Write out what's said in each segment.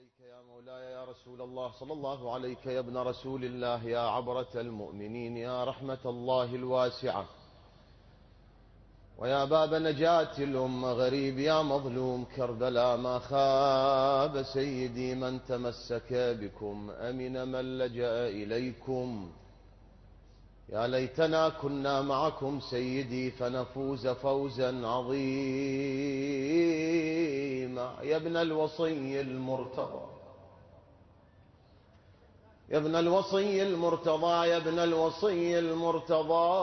عليك يا مولاي يا رسول الله، صلى الله عليك يا ابن رسول الله، يا عبرة المؤمنين، يا رحمة الله الواسعة، ويا باب نجاة الأمة، غريب يا مظلوم كربلاء ما خاب سيدي من تمسك بكم، أمن من لجأ إليكم. يا ليتنا كنا معكم سيدي فنفوز فوزا عظيما. يا ابن الوصي المرتضى، يا ابن الوصي المرتضى، يا ابن الوصي المرتضى،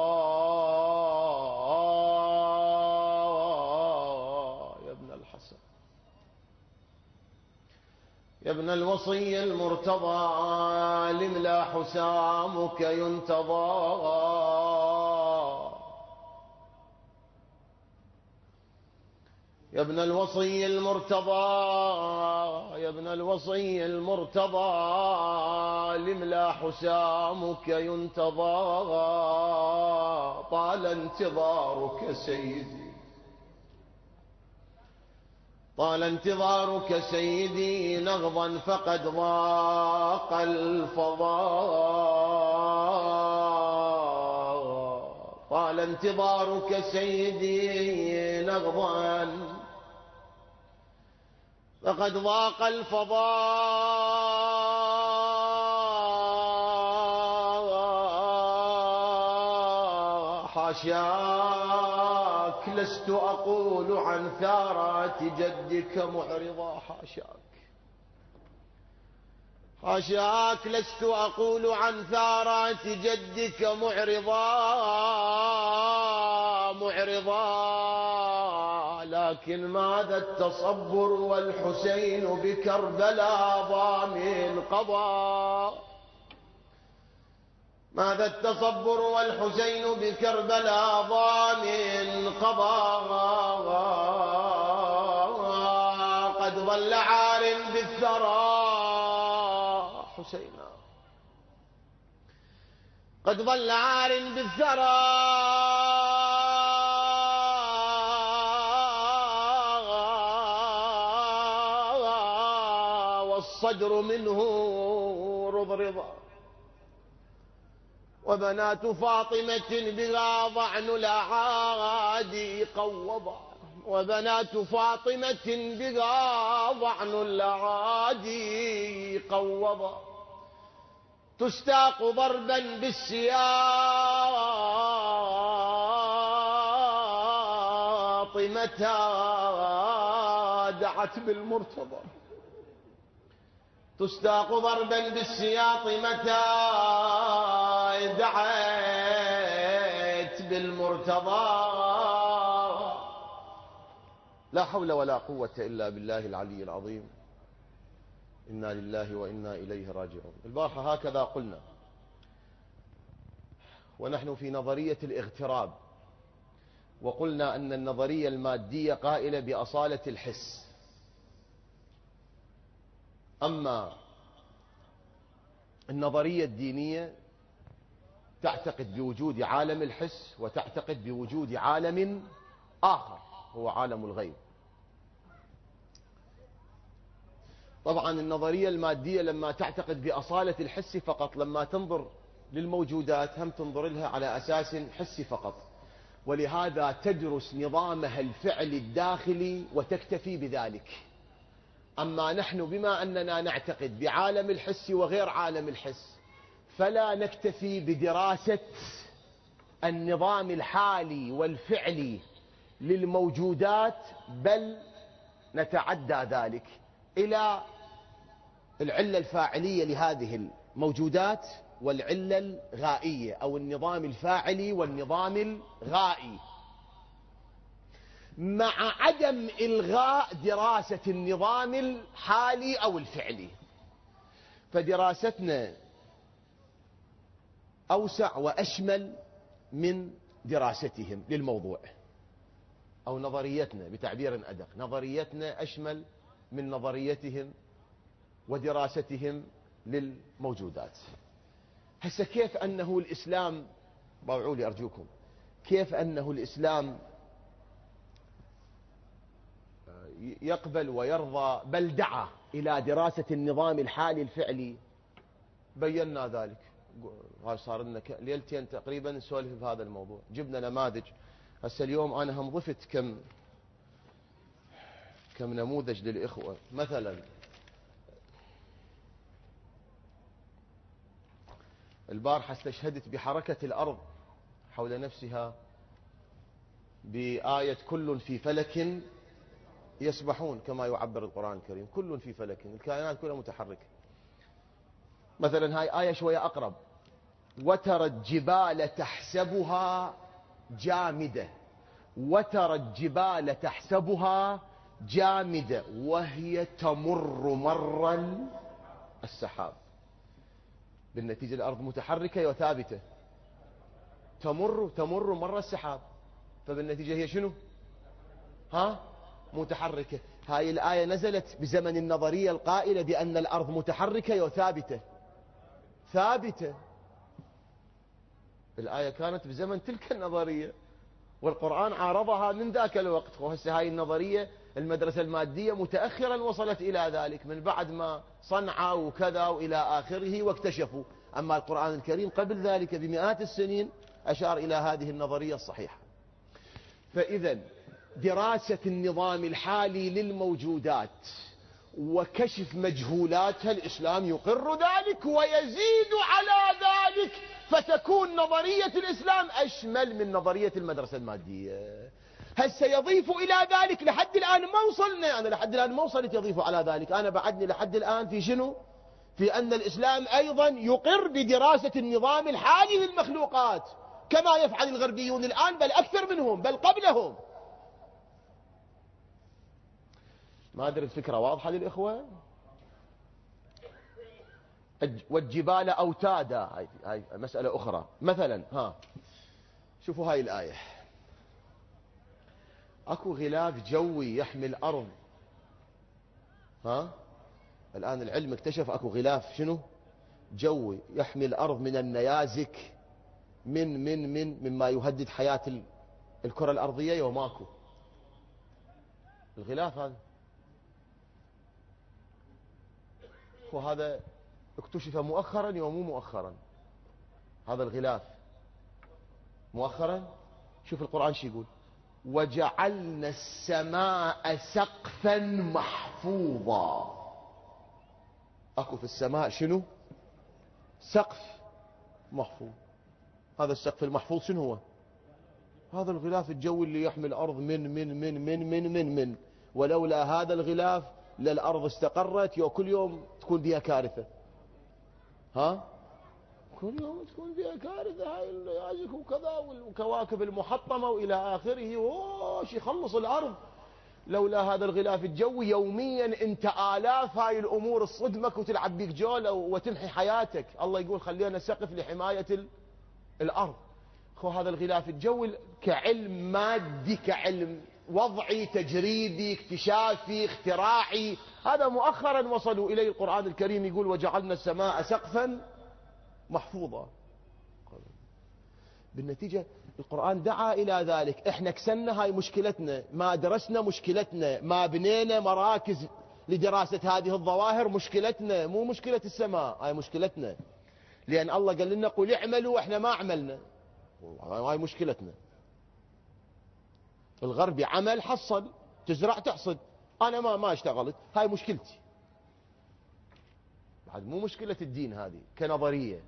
يا ابن الحسن، يا ابن الوصي المرتضى، لملا حسامك ينتضى. يا ابن الوصي المرتضى، يا ابن الوصي المرتضى، لملا حسامك ينتضى. طال انتظارك سيدي، طال انتظارك سيدي، نغضا فقد ضاق الفضاء. طال انتظارك سيدي، نغضا فقد ضاق الفضاء. حاشاك لست أقول عن ثارات جدك معرضا، حاشاك، حاشاك لست أقول عن ثارات جدك معرضا، لكن ماذا التصبر والحسين بكربلاء ضامن قضى. ماذا التصبر والحسين بكربلاء ضامن قضى. قد ظل عار بالثرى حسينا، قد ظل عار بالثرى. والصدر منه رضرضا، وبنات فاطمة بها ضعن الأعادي قوضا. وبنات فاطمة بها ضعن الأعادي قوضا. تستاق ضربا بالسياط متى دعت بالمرتضى. تستاق ضربا بالسياط متى دعت بالمرتضى. لا حول ولا قوة إلا بالله العلي العظيم. إنا لله وإنا إليه راجعون. البارحة هكذا قلنا، ونحن في نظرية الاغتراب، وقلنا أن النظرية المادية قائلة بأصالة الحس، أما النظرية الدينية تعتقد بوجود عالم الحس، وتعتقد بوجود عالم آخر هو عالم الغيب. طبعا النظرية المادية لما تعتقد بأصالة الحس فقط، لما تنظر للموجودات هم تنظر لها على أساس حسي فقط، ولهذا تدرس نظامها الفعلي الداخلي وتكتفي بذلك. أما نحن بما أننا نعتقد بعالم الحس وغير عالم الحس، فلا نكتفي بدراسة النظام الحالي والفعلي للموجودات، بل نتعدى ذلك إلى العلة الفاعلية لهذه الموجودات والعلة الغائية، أو النظام الفاعلي والنظام الغائي، مع عدم إلغاء دراسة النظام الحالي أو الفعلي. فدراستنا أوسع وأشمل من دراستهم للموضوع، أو نظريتنا بتعبير أدق، نظريتنا أشمل من نظريتهم ودراستهم للموجودات. هسه كيف أنه الإسلام، باوعوا لي أرجوكم، كيف أنه الإسلام يقبل ويرضى، بل دعا إلى دراسة النظام الحالي الفعلي. بينا ذلك. هاي صار لنا ليلتين تقريبا نسولف بهذا الموضوع، جبنا نماذج. هسه اليوم أنا هم ضفت كم نموذج للإخوة. مثلا البارحة استشهدت بحركة الأرض حول نفسها بآية كل في فلك يسبحون، كما يعبر القرآن الكريم، كل في فلك، الكائنات كلها متحركة. مثلا هاي آية شوية أقرب، وترى الجبال تحسبها جامدة، وترى الجبال تحسبها جامدة وهي تمر مر السحاب. بالنتيجة الأرض متحركة وثابتة، تمر مر السحاب، فبالنتيجة هي شنو؟ متحركة. هاي الآية نزلت بزمن النظرية القائلة بأن الأرض متحركة وثابتة، ثابتة. الآية كانت بزمن تلك النظرية، والقرآن عارضها من ذاك الوقت. وهسه هاي النظرية المدرسة المادية متأخرا وصلت إلى ذلك من بعد ما صنعوا وكذا وإلى آخره واكتشفوا. أما القرآن الكريم قبل ذلك بمئات السنين أشار إلى هذه النظرية الصحيحة. فإذا دراسة النظام الحالي للموجودات وكشف مجهولاتها، الإسلام يقر ذلك ويزيد على ذلك، فتكون نظرية الإسلام أشمل من نظرية المدرسة المادية. هل سيضيف إلى ذلك؟ لحد الآن ما وصلنا، أنا لحد الآن ما وصلت يضيف على ذلك. أنا بعدني لحد الآن في شنو؟ في أن الإسلام أيضا يقر بدراسة النظام الحالي للمخلوقات كما يفعل الغربيون الآن، بل أكثر منهم، بل قبلهم. ما أدري الفكرة واضحة للإخوة؟ والجبال أوتادا، هاي مسألة أخرى. مثلا شوفوا هاي الآية، أكو غلاف جوي يحمي الأرض. الآن العلم اكتشف أكو غلاف شنو؟ جوي يحمي الأرض من النيازك، مما يهدد حياة الكرة الأرضية. يوماكو الغلاف هذا، وهذا اكتشف مؤخرا ومو مؤخرا. هذا الغلاف مؤخرا. شوف القرآن شو يقول، وجعلنا السماء سقفا محفوظا. اكو في السماء شنو؟ سقف محفوظ. هذا السقف المحفوظ شنو هو؟ هذا الغلاف الجوي اللي يحمي الأرض من ولولا هذا الغلاف للأرض استقرت، وكل يوم تكون بها كارثة. كل يوم تكون فيها كارثة. هاي النيازك وكذا والكواكب المحطمة وإلى آخره، وش يخلص الأرض. لولا هذا الغلاف الجوي يوميا انت آلاف هاي الأمور تصدمك وتلعب بيك جول وتمحي حياتك. الله يقول خلينا سقف لحماية الأرض. هذا الغلاف الجوي كعلم مادي، كعلم وضعي تجريبي اكتشافي اختراعي، هذا مؤخرا وصلوا إليه. القرآن الكريم يقول وجعلنا السماء سقفا محفوظة. بالنتيجة القرآن دعا إلى ذلك. احنا كسلنا، هاي مشكلتنا، ما درسنا مشكلتنا، ما بنينا مراكز لدراسة هذه الظواهر مشكلتنا، مو مشكلة السماء، هاي مشكلتنا. لأن الله قال لنا قل اعملوا واحنا ما عملنا، هاي مشكلتنا. الغربي عمل حصل، تزرع تحصد، أنا ما اشتغلت، هاي مشكلتي. بعد مو مشكلة الدين هذه كنظرية،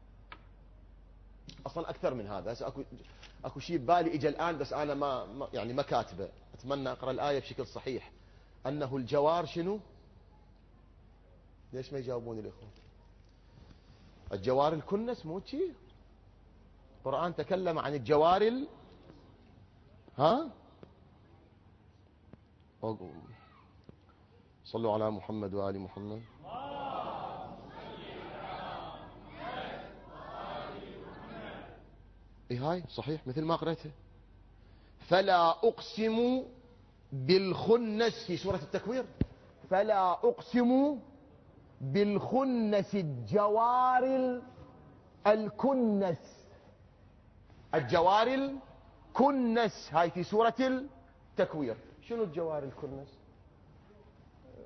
اصلا اكثر من هذا. هسه اكو شيء ببالي اجى الان، بس انا ما كاتبه، اتمنى اقرا الايه بشكل صحيح. انه الجوار شنو؟ ليش ما يجاوبون الاخوه؟ الجوار الكنس، مو شيء؟ القران تكلم عن الجوار صلوا على محمد وآل محمد. هاي صحيح مثل ما قرأتها. فلا أقسم بالخنس في سورة التكوير، فلا أقسم بالخنس الجوار الكنس، الجوار الكنس، هاي في سورة التكوير. شنو الجوار الكنس؟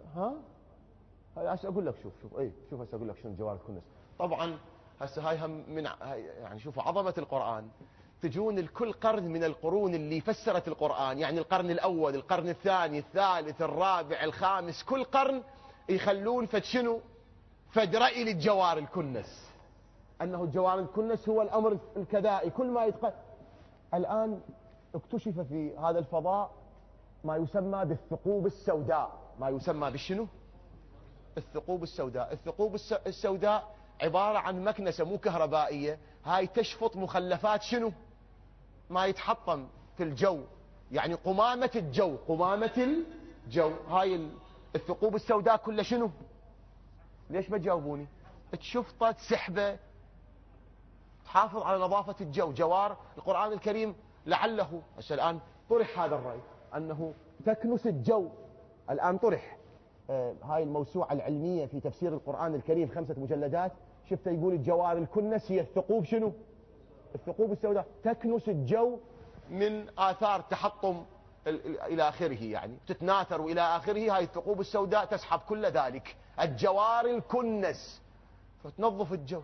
ها هسه اقول لك شوف شوف هسه اقول لك شنو جوار الكنس. طبعا هسه هاي هم من يعني شوفوا عظمه القران. تجون الكل قرن من القرون اللي فسرت القران، يعني القرن الاول، القرن الثاني، الثالث، الرابع، الخامس، كل قرن يخلون فد شنو؟ فد رأي للجوار الكنس، انه الجوار الكنس هو الامر الكذائي كل ما الان اكتشف في هذا الفضاء ما يسمى بالثقوب السوداء. ما يسمى بالشنو؟ الثقوب السوداء. الثقوب السوداء عبارة عن مكنسة مو كهربائية، هاي تشفط مخلفات شنو؟ ما يتحطم في الجو، يعني قمامة الجو. قمامة الجو هاي الثقوب السوداء كلها شنو؟ ليش ما تجاوبوني؟ تشفطة، سحبة، تحافظ على نظافة الجو. جوار القرآن الكريم لعله هسه الآن طرح هذا الرأي أنه تكنس الجو. الآن طرح هاي الموسوعة العلمية في تفسير القرآن الكريم 5 مجلدات، شفت يقول الجوار الكنس هي الثقوب شنو؟ الثقوب السوداء تكنس الجو من آثار تحطم إلى آخره، يعني تتناثر وإلى آخره. هاي الثقوب السوداء تسحب كل ذلك، الجوار الكنس، فتنظف الجو.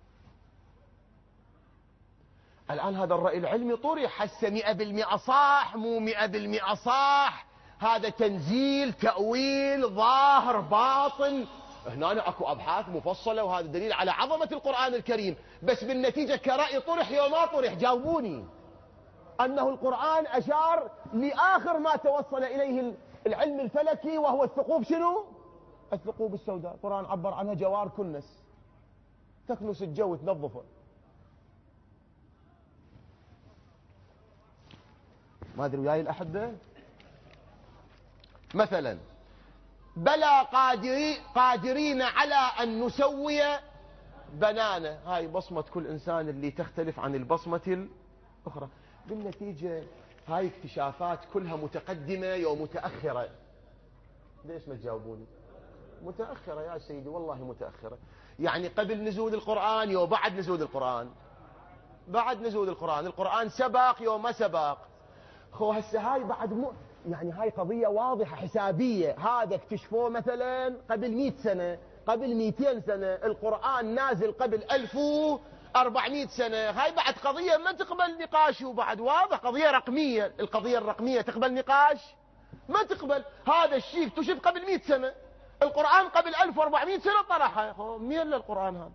الآن هذا الرأي العلمي طرح هسه 100% صح مو 100% صح، هذا تنزيل تأويل ظاهر باطن. هنا اكو ابحاث مفصله وهذا دليل على عظمه القران الكريم، بس بالنتيجه كرأي طرح يوم ما طرح جاوبوني. انه القران اشار لاخر ما توصل اليه العلم الفلكي وهو الثقوب شنو؟ الثقوب السوداء. القران عبر عنها جوار كنس، تكنس الجو تنظفه. ما ادري وياي الاحبه. مثلا بلى قادرين على أن نسوي بنانه. هاي بصمة كل إنسان اللي تختلف عن البصمة الأخرى. بالنتيجة هاي اكتشافات كلها متقدمة ومتأخرة. ليش ما تجاوبوني؟ متأخرة يا سيدي، والله متأخرة. يعني قبل نزول القرآن وبعد نزول القرآن. بعد نزول القرآن. القرآن سبق يوم ما سبق. خو هسه هاي بعد يعني هاي قضية واضحة حسابية. هذا اكتشفوه مثلا قبل 100 سنة، قبل 200 سنة. القرآن نازل قبل 1400 سنة. هاي بعد قضية ما تقبل نقاش، وبعد واضح قضية رقمية. القضية الرقمية تقبل نقاش؟ ما تقبل. هذا الشيء اكتشف قبل 100 سنة، القرآن قبل 1400 سنة طرحه. مين للقرآن هذا؟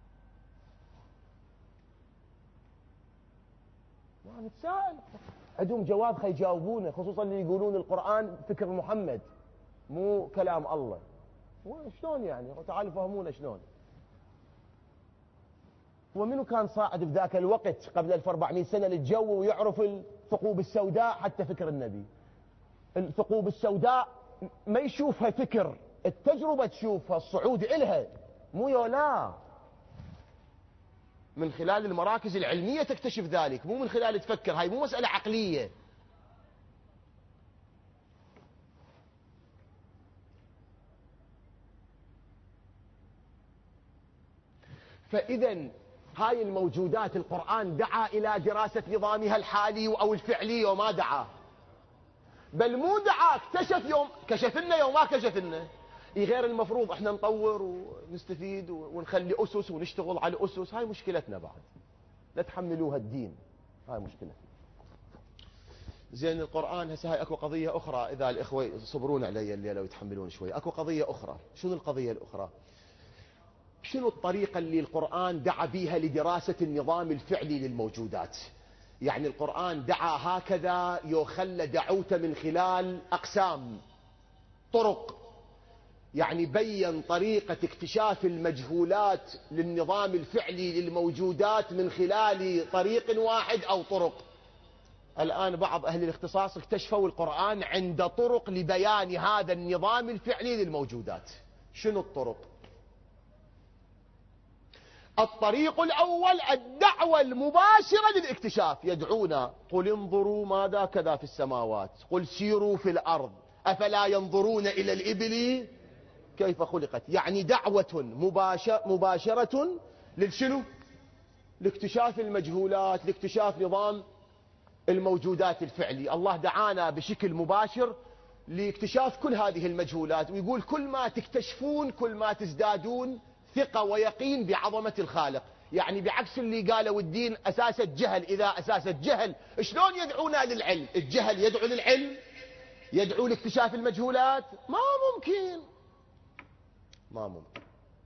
ما نتساءل. عندهم جواب خي يجاوبونه، خصوصا اللي يقولون القرآن فكر محمد مو كلام الله. شلون يعني؟ تعالوا فهمونا شلون. ومنو كان صاعد في ذاك الوقت قبل 1400 سنة للجو ويعرف الثقوب السوداء؟ حتى فكر النبي. الثقوب السوداء ما يشوفها فكر، التجربة تشوفها، الصعود إلها مو يولا. من خلال المراكز العلمية تكتشف ذلك، مو من خلال تفكر. هاي مو مسألة عقلية. فإذا هاي الموجودات القرآن دعا إلى دراسة نظامها الحالي أو الفعلي، وما دعا. بل مو دعا، اكتشف يوم كشف لنا يوم ما كشف لنا. غير المفروض احنا نطور ونستفيد ونخلي أسس ونشتغل على أسس. هاي مشكلتنا بعد، لا تحملوها الدين. هاي مشكلة. زين القرآن هسه هاي اكو قضية أخرى، إذا الإخوة يصبرون علي الليلة ويتحملون شوي. اكو قضية أخرى. شنو القضية الأخرى؟ شنو الطريقة اللي القرآن دعا بيها لدراسة النظام الفعلي للموجودات؟ يعني القرآن دعا هكذا يخلى دعوته من خلال أقسام، طرق. يعني بين طريقة اكتشاف المجهولات للنظام الفعلي للموجودات من خلال طريق واحد أو طرق. الآن بعض أهل الاختصاص اكتشفوا القرآن عند طرق لبيان هذا النظام الفعلي للموجودات. شنو الطرق؟ الطريق الأول الدعوة المباشرة للاكتشاف. يدعونا قل انظروا ماذا كذا في السماوات، قل سيروا في الأرض أفلا ينظرون إلى الإبل كيف خلقت. يعني دعوة مباشرة للشنو؟ لاكتشاف المجهولات، لاكتشاف نظام الموجودات الفعلي. الله دعانا بشكل مباشر لاكتشاف كل هذه المجهولات، ويقول كل ما تكتشفون كل ما تزدادون ثقة ويقين بعظمة الخالق. يعني بعكس اللي قالوا الدين أساس الجهل، إذا أساس الجهل شلون يدعونا للعلم؟ الجهل يدعو للعلم؟ يدعو لاكتشاف المجهولات؟ ما ممكن، ما ممكن.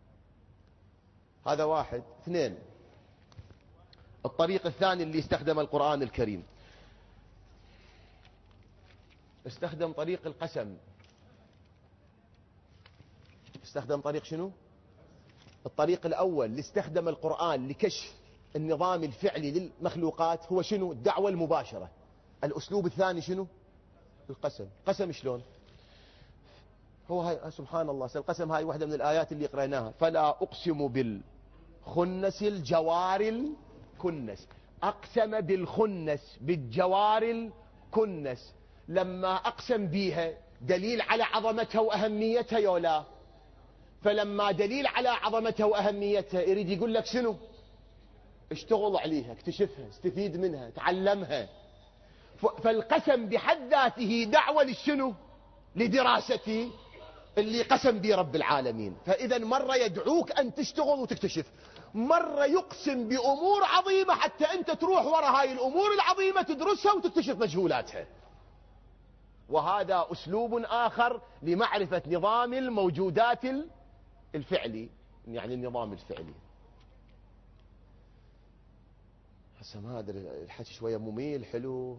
هذا واحد. اثنين، الطريق الثاني اللي استخدم القرآن الكريم، استخدم طريق القسم. استخدم طريق شنو؟ الطريق الأول اللي استخدم القرآن لكشف النظام الفعلي للمخلوقات هو شنو؟ الدعوة المباشرة. الأسلوب الثاني شنو؟ القسم. قسم شلون؟ هو هاي سبحان الله، القسم هاي واحدة من الآيات اللي قرأناها، فلا أقسم بالخنس الجوار الكنس. أقسم بالخنس، بالجوار الكنس. لما أقسم بيها دليل على عظمتها وأهميتها يولا؟ فلما دليل على عظمتها وأهميتها يريد يقول لك شنو؟ اشتغل عليها، اكتشفها، استفيد منها، تعلمها. فالقسم بحد ذاته دعوة للشنو؟ لدراستي اللي قسم به رب العالمين. فإذا مرة يدعوك أن تشتغل وتكتشف، مرة يقسم بأمور عظيمة حتى أنت تروح وراء هاي الأمور العظيمة تدرسها وتكتشف مجهولاتها. وهذا أسلوب آخر لمعرفة نظام الموجودات الفعلي، يعني النظام الفعلي. هسه ما أدري الحكي شوية مميل حلو.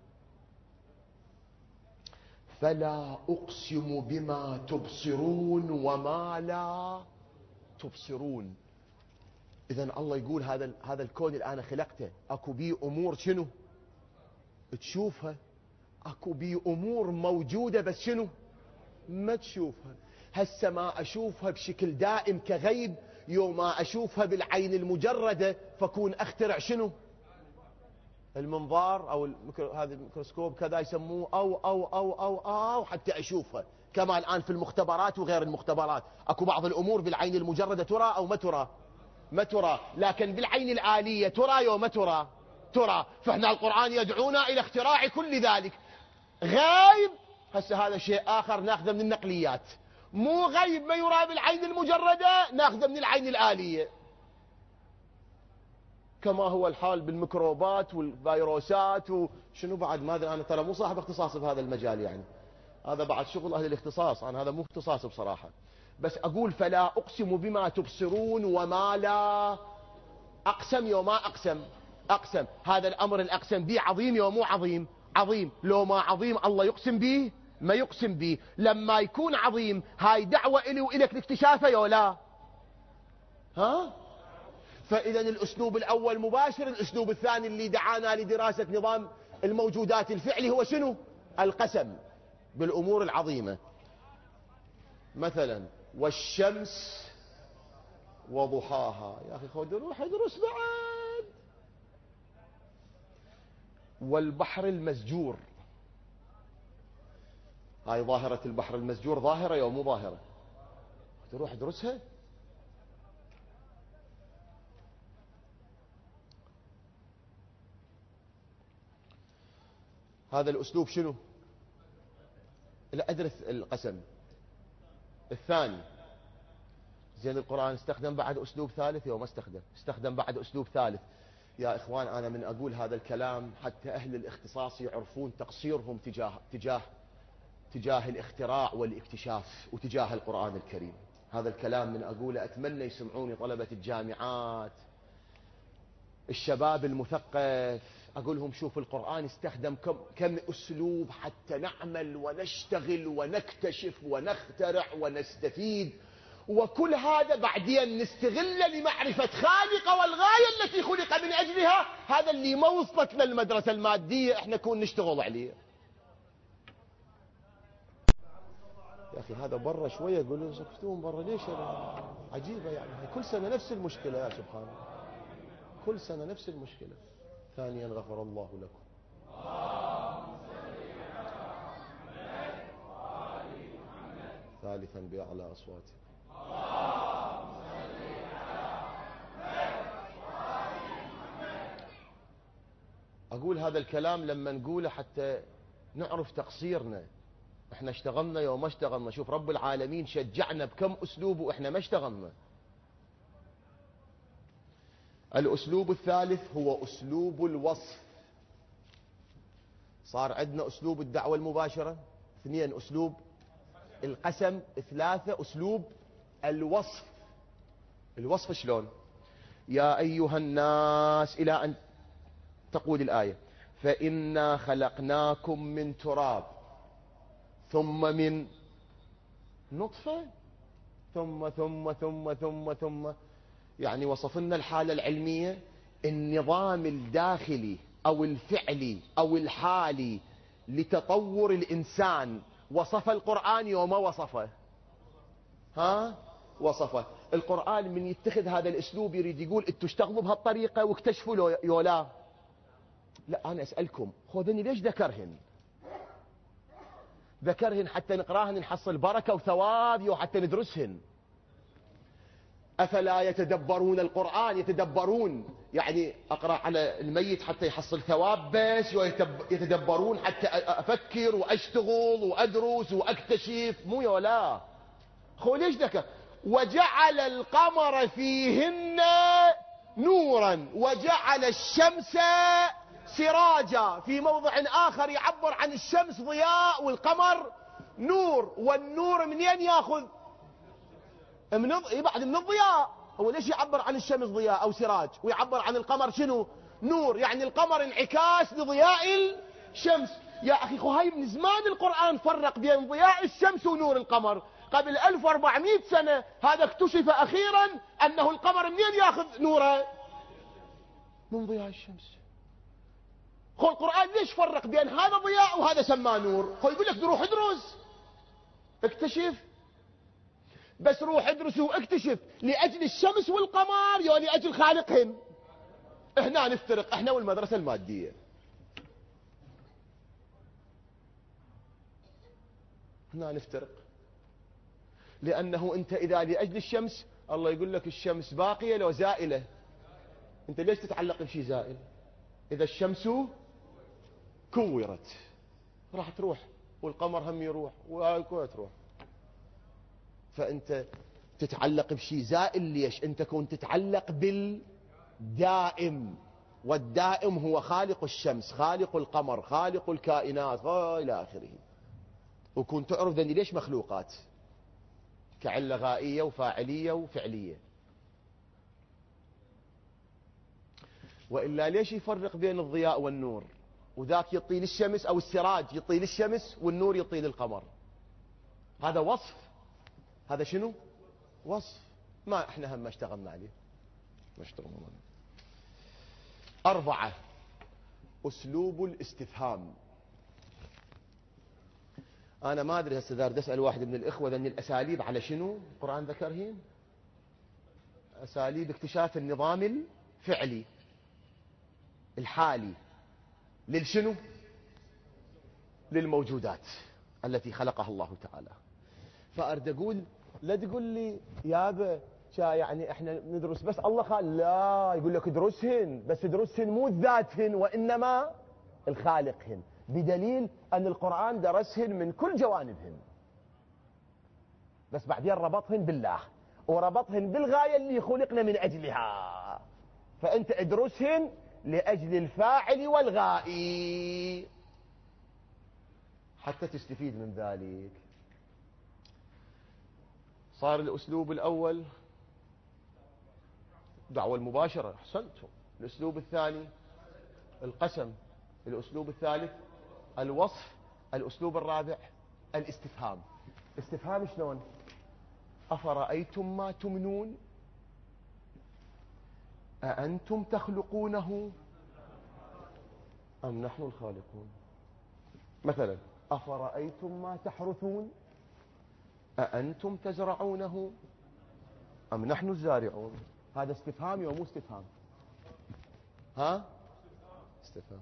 فلا أقسم بما تبصرون وما لا تبصرون. إذن الله يقول هذا الكون اللي أنا خلقته أكو بيه أمور شنو؟ تشوفها. أكو بيه أمور موجودة بس شنو؟ ما تشوفها. هسه ما أشوفها بشكل دائم كغيب، يوم ما أشوفها بالعين المجردة فكون أخترع شنو؟ المنظار أو هذا الميكروسكوب كذا يسموه، أو حتى أشوفها. كما الآن في المختبرات وغير المختبرات أكو بعض الأمور بالعين المجردة ترى أو ما ترى؟ ما ترى. لكن بالعين الآلية ترى يوم ما ترى؟ ترى. فإحنا القرآن يدعونا إلى اختراع كل ذلك. غايب هسه هذا شيء آخر ناخذه من النقليات، مو غيب ما يرى بالعين المجردة ناخذه من العين الآلية. كما هو الحال بالميكروبات والفيروسات وشنو بعد ما ادري، انا ترى مو صاحب اختصاص بهذا المجال، يعني هذا بعد شغل اهل الاختصاص، انا هذا مو اختصاصي بصراحه. بس اقول فلا اقسم بما تبصرون وما لا. اقسم يوم ما اقسم هذا الامر الاقسم به عظيم يوم مو عظيم؟ عظيم. لو ما عظيم الله يقسم به؟ ما يقسم به. لما يكون عظيم هاي دعوه الي والك لاكتشافه يا لا؟ ها؟ فإذا الأسلوب الأول مباشر، الأسلوب الثاني اللي دعانا لدراسة نظام الموجودات الفعلي هو شنو؟ القسم بالأمور العظيمة. مثلا والشمس وضحاها، يا أخي خذ روح ادرس بعد. والبحر المسجور، هاي ظاهرة البحر المسجور ظاهرة يوم مو ظاهرة؟ تروح ادرسها. هذا الأسلوب شنو؟ لا أدرس القسم الثاني. زين القرآن استخدم بعد أسلوب ثالث يوم استخدم بعد أسلوب ثالث. يا إخوان أنا من أقول هذا الكلام حتى أهل الاختصاص يعرفون تقصيرهم تجاه الاختراع والاكتشاف وتجاه القرآن الكريم. هذا الكلام من أقوله أتمنى يسمعوني طلبة الجامعات، الشباب المثقف. أقولهم شوف القرآن استخدم كم أسلوب حتى نعمل ونشتغل ونكتشف ونخترع ونستفيد، وكل هذا بعدين نستغله لمعرفة خالقه والغاية التي خلق من أجلها. هذا اللي ما وصلت للمدرسة المادية احنا كون نشتغل عليه. يا أخي هذا برا شوية يقولون شفتون برا ليش؟ عجيبة يعني كل سنة نفس المشكلة. يا سبحان الله كل سنة نفس المشكلة. ثانيا غفر الله لكم. ثالثا بأعلى أصواتكم. أقول هذا الكلام لما نقوله حتى نعرف تقصيرنا احنا اشتغلنا يوم ما اشتغلنا. شوف رب العالمين شجعنا بكم أسلوب وإحنا ما اشتغلنا. الأسلوب الثالث هو أسلوب الوصف. صار عندنا أسلوب الدعوة المباشرة، 2 أسلوب القسم، 3 أسلوب الوصف. الوصف شلون؟ يا أيها الناس إلى أن تقول الآية فإنا خلقناكم من تراب ثم من نطفة ثم يعني وصف لنا الحالة العلمية، النظام الداخلي أو الفعلي أو الحالي لتطور الإنسان. وصف القرآن يوم وصفه، وصفه القرآن. من يتخذ هذا الأسلوب يريد يقول انتوا اشتغلوا بهالطريقة واكتشفوا يولا. لا، أنا أسألكم خذني ليش ذكرهن؟ ذكرهن حتى نقراهن نحصل بركة وثواب وحتى ندرسهن. أفلا يتدبرون القرآن؟ يتدبرون يعني أقرأ على الميت حتى يحصل ثواب بس، يتدبرون حتى أفكر وأشتغل وأدرس وأكتشف، مو يولا. ليش ذكر وجعل القمر فيهن نورا وجعل الشمس سراجا؟ في موضع آخر يعبر عن الشمس ضياء والقمر نور. والنور منين ياخذ؟ بعد من الضياء. هو ليش يعبر عن الشمس ضياء أو سراج ويعبر عن القمر شنو؟ نور. يعني القمر انعكاس لضياء الشمس. يا أخي هاي من زمان القرآن فرق بين ضياء الشمس ونور القمر. قبل 1400 سنة هذا اكتشف أخيرا أنه القمر منين ياخذ نوره؟ من ضياء الشمس. القرآن ليش فرق بين هذا ضياء وهذا سماه نور؟ يقول لك روح ادرس اكتشف، بس روح ادرس واكتشف لأجل الشمس والقمر يا لأجل خالقهم. هنا نفترق احنا والمدرسة المادية. هنا نفترق، لأنه أنت إذا لأجل الشمس الله يقول لك الشمس باقية لو زائلة، أنت ليش تتعلق بشيء زائل؟ إذا الشمس كورت راح تروح، والقمر هم يروح والكون تروح. فأنت تتعلق بشيء زائل ليش؟ أنت كنت تتعلق بالدائم، والدائم هو خالق الشمس، خالق القمر، خالق الكائنات إلى آخره. وكنت تعرف ذني ليش مخلوقات كعلة غائية وفاعلية وفعلية. وإلا ليش يفرق بين الضياء والنور؟ وذاك يطيل الشمس أو السراج يطيل الشمس والنور يطيل القمر. هذا وصف. هذا شنو؟ وصف. ما احنا هم ما اشتغلنا عليه، ما اشتغلنا عليه. 4 أسلوب الاستفهام. أنا ما أدري هسه إذا أسأل واحد من الإخوة ذني الأساليب على شنو القرآن ذكرهن. أساليب اكتشاف النظام الفعلي الحالي للشنو؟ للموجودات التي خلقها الله تعالى. فأرد أقول لا تقول لي يابا يعني احنا ندرس بس الله لا، يقول لك ادرسهن، بس ادرسهن مو ذاتهن وإنما الخالقهن، بدليل أن القرآن درسهن من كل جوانبهن، بس بعدين ربطهن بالله وربطهن بالغاية اللي خلقنا من أجلها. فأنت ادرسهن لأجل الفاعل والغائي حتى تستفيد من ذلك. صار الأسلوب الأول دعوة المباشرة، أحسنتم. الأسلوب الثاني القسم. الأسلوب الثالث الوصف. الأسلوب الرابع الاستفهام. استفهام شلون؟ أفرأيتم ما تمنون أأنتم تخلقونه أم نحن الخالقون؟ مثلا أفرأيتم ما تحرثون أأنتم تزرعونه أم نحن الزارعون؟ هذا استفهام ومو استفهام؟ استفهام.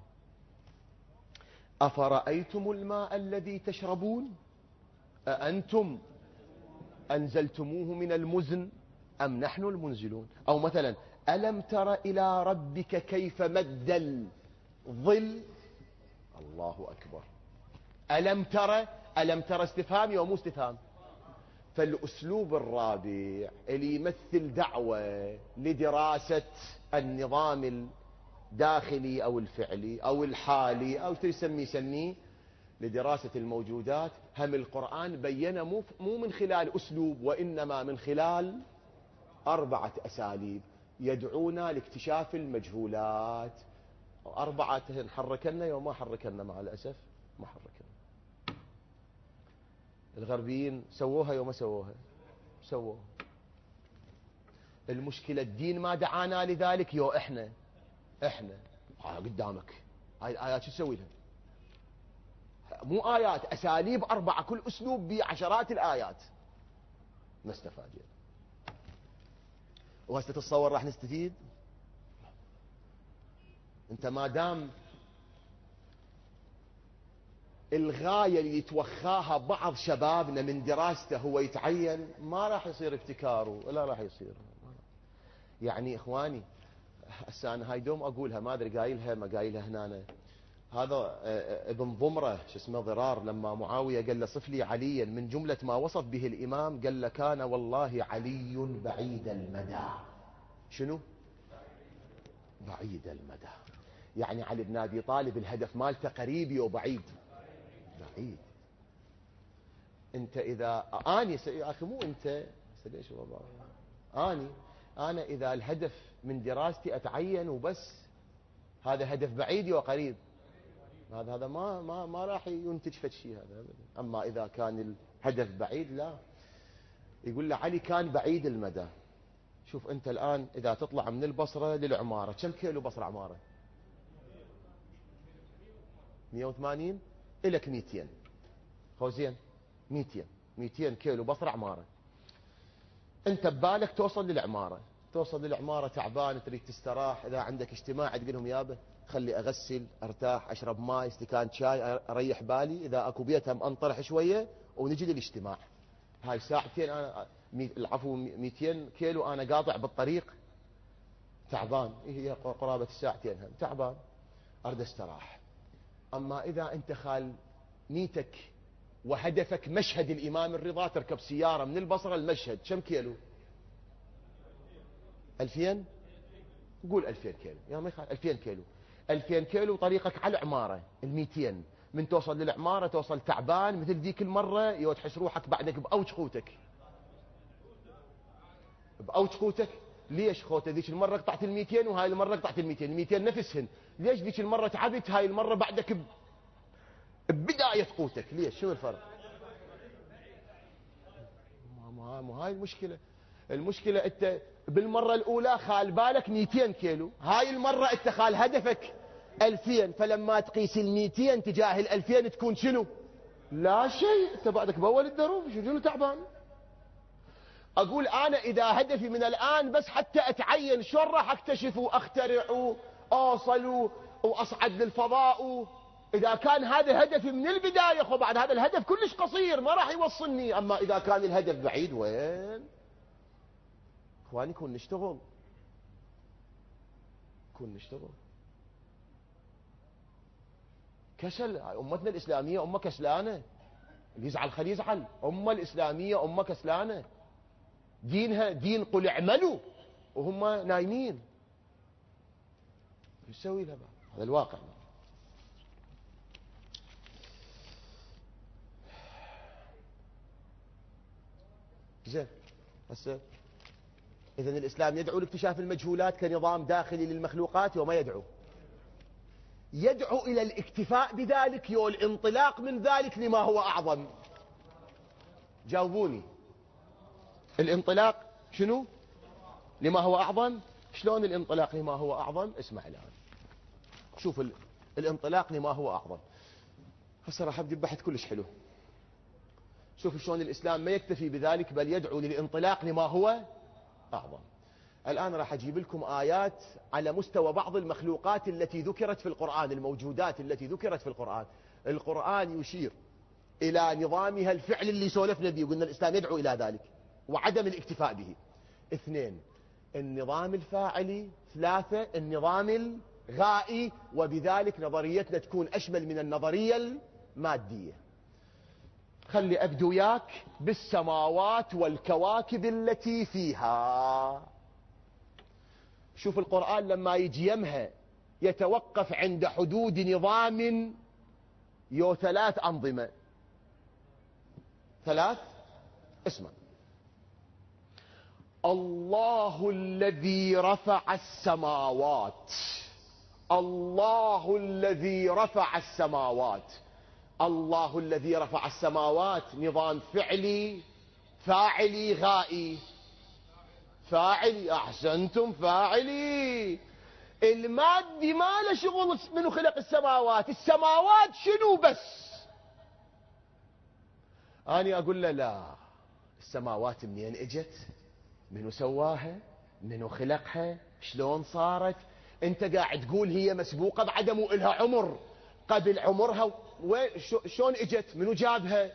أفرأيتم الماء الذي تشربون أأنتم أنزلتموه من المزن أم نحن المنزلون؟ أو مثلا ألم تر إلى ربك كيف مد الظل؟ الله أكبر. ألم تر ألم ترى استفهامي ومو استفهام. فالأسلوب الرابع اللي يمثل دعوة لدراسة النظام الداخلي أو الفعلي أو الحالي أو تسميه لدراسة الموجودات، هم القرآن بيّن مو من خلال أسلوب، وإنما من خلال 4 أساليب يدعونا لاكتشاف المجهولات. 4 حركنا يوم ما حركنا، مع الأسف ما حركنا. الغربيين سووها يوم ما سووها. المشكلة الدين ما دعانا لذلك، احنا قدامك هاي الآيات شو تسوي لها؟ مو آيات، أساليب 4، كل أسلوب بعشرات الآيات. ما استفادنا. وهسه تتصور راح نستفيد؟ انت ما دام الغاية اللي يتوخاها بعض شبابنا من دراسته هو يتعين، ما راح يصير ابتكاره، لا راح يصير. يعني إخواني، هسه أنا هاي دوم أقولها، ما أدري قايلها ما قايلها هنا. هذا ابن ضمرة شو اسمه ضرار، لما معاوية قال له صف لي عليا، من جملة ما وصف به الإمام قال له كان والله علي بعيد المدى. شنو؟ بعيد المدى. يعني علي بن أبي طالب الهدف مالته قريب وبعيد. بعيد. انت اذا اني يا اخي مو انت ليش انا اذا الهدف من دراستي اتعين وبس، هذا هدف بعيد وقريب، هذا ما راح ينتج فد شيء هذا ابدا. اما اذا كان الهدف بعيد، لا. يقول له علي كان بعيد المدى. شوف انت الان اذا تطلع من البصره للعماره، كم كيلو بصره عماره؟ 180 الك 200. خوزين 200 كيلو بصره عماره. انت ببالك توصل للعماره تعبان، تريد تستراح، اذا عندك اجتماع تقول لهم يابا خلي اغسل ارتاح اشرب ماي استكان شاي اريح بالي، اذا اكو بيتهم انطرح شويه ونجي للاجتماع. هاي ساعتين انا العفو 200 كيلو انا قاطع بالطريق تعبان، هي قرابه الساعتين هم تعبان اريد استراح. اما اذا انت خال نيتك وهدفك مشهد الإمام الرضا، تركب سيارة من البصرة المشهد، كم كيلو؟ 2000. قول 2000 كيلو يا ما يخالف. 2000 كيلو 2000 كيلو طريقك على العمارة 200. من توصل للعمارة توصل تعبان مثل ذيك المرة، تحس روحك بعدك بأوج خوتك. ليش خوته؟ ذيك المرة قطعت 200 وهاي المرة قطعت 200. 200 نفسهن. ليش ذيك المرة تعبت، هاي المرة بعدك بداية قوتك؟ ليش؟ شو الفرق؟ مو هاي المشكلة انت بالمرة الاولى خال بالك 200 كيلو، هاي المرة انت خال هدفك 2000، فلما تقيس 200 تجاه 2000 تكون شنو؟ لا شيء. انت بعدك باول الدروب شنو تعبان. اقول انا اذا هدفي من الان بس حتى اتعين، شلون راح اكتشف واخترع واوصل واصعد للفضاء؟ إذا كان هذا هدفي من البداية، خو بعد هذا الهدف كلش قصير ما راح يوصلني. أما إذا كان الهدف بعيد، وين؟ إخواني كون نشتغل. كسل. أمتنا الإسلامية أمة كسلانة، اللي يزعل خليه يزعل. أمة الإسلامية أمة كسلانة، دينها دين قل اعملوا وهم نايمين. شو يسوي لها؟ هذا الواقع. زين هسه إذن الإسلام يدعو لاكتشاف المجهولات كنظام داخلي للمخلوقات، وما يدعو إلى الاكتفاء بذلك والانطلاق من ذلك لما هو أعظم. جاوبوني. الانطلاق شنو؟ لما هو أعظم. شلون الانطلاق لما هو أعظم؟ اسمع الآن شوف الانطلاق لما هو أعظم. هسه راح أبدي بحث كلش حلو. شوف شلون الإسلام ما يكتفي بذلك بل يدعو للانطلاق لما هو أعظم. الآن راح أجيب لكم آيات على مستوى بعض المخلوقات التي ذكرت في القرآن، الموجودات التي ذكرت في القرآن. القرآن يشير إلى نظامها الفعل اللي سولفنا به، قلنا الإسلام يدعو إلى ذلك، وعدم الاكتفاء به. 2 النظام الفاعلي. 3 النظام الغائي، وبذلك نظريتنا تكون أشمل من النظرية المادية. خلي أبدو وياك بالسماوات والكواكب التي فيها. شوف القرآن لما يجي يمها يتوقف عند حدود نظام ثلاث أنظمة. ثلاث. اسمع: الله الذي رفع السماوات. الله الذي رفع السماوات. الله الذي رفع السماوات نظام فعلي فاعلي غائي؟ فاعلي. أحسنتم، فاعلي. المادي ما له شغل منو خلق السماوات. السماوات شنو بس؟ أنا أقول له لا، السماوات منين اجت؟ منو سواها؟ منو خلقها؟ شلون صارت؟ انت قاعد تقول هي مسبوقة بعدم وإلها عمر قبل عمرها، شلون اجت؟ منو جابها؟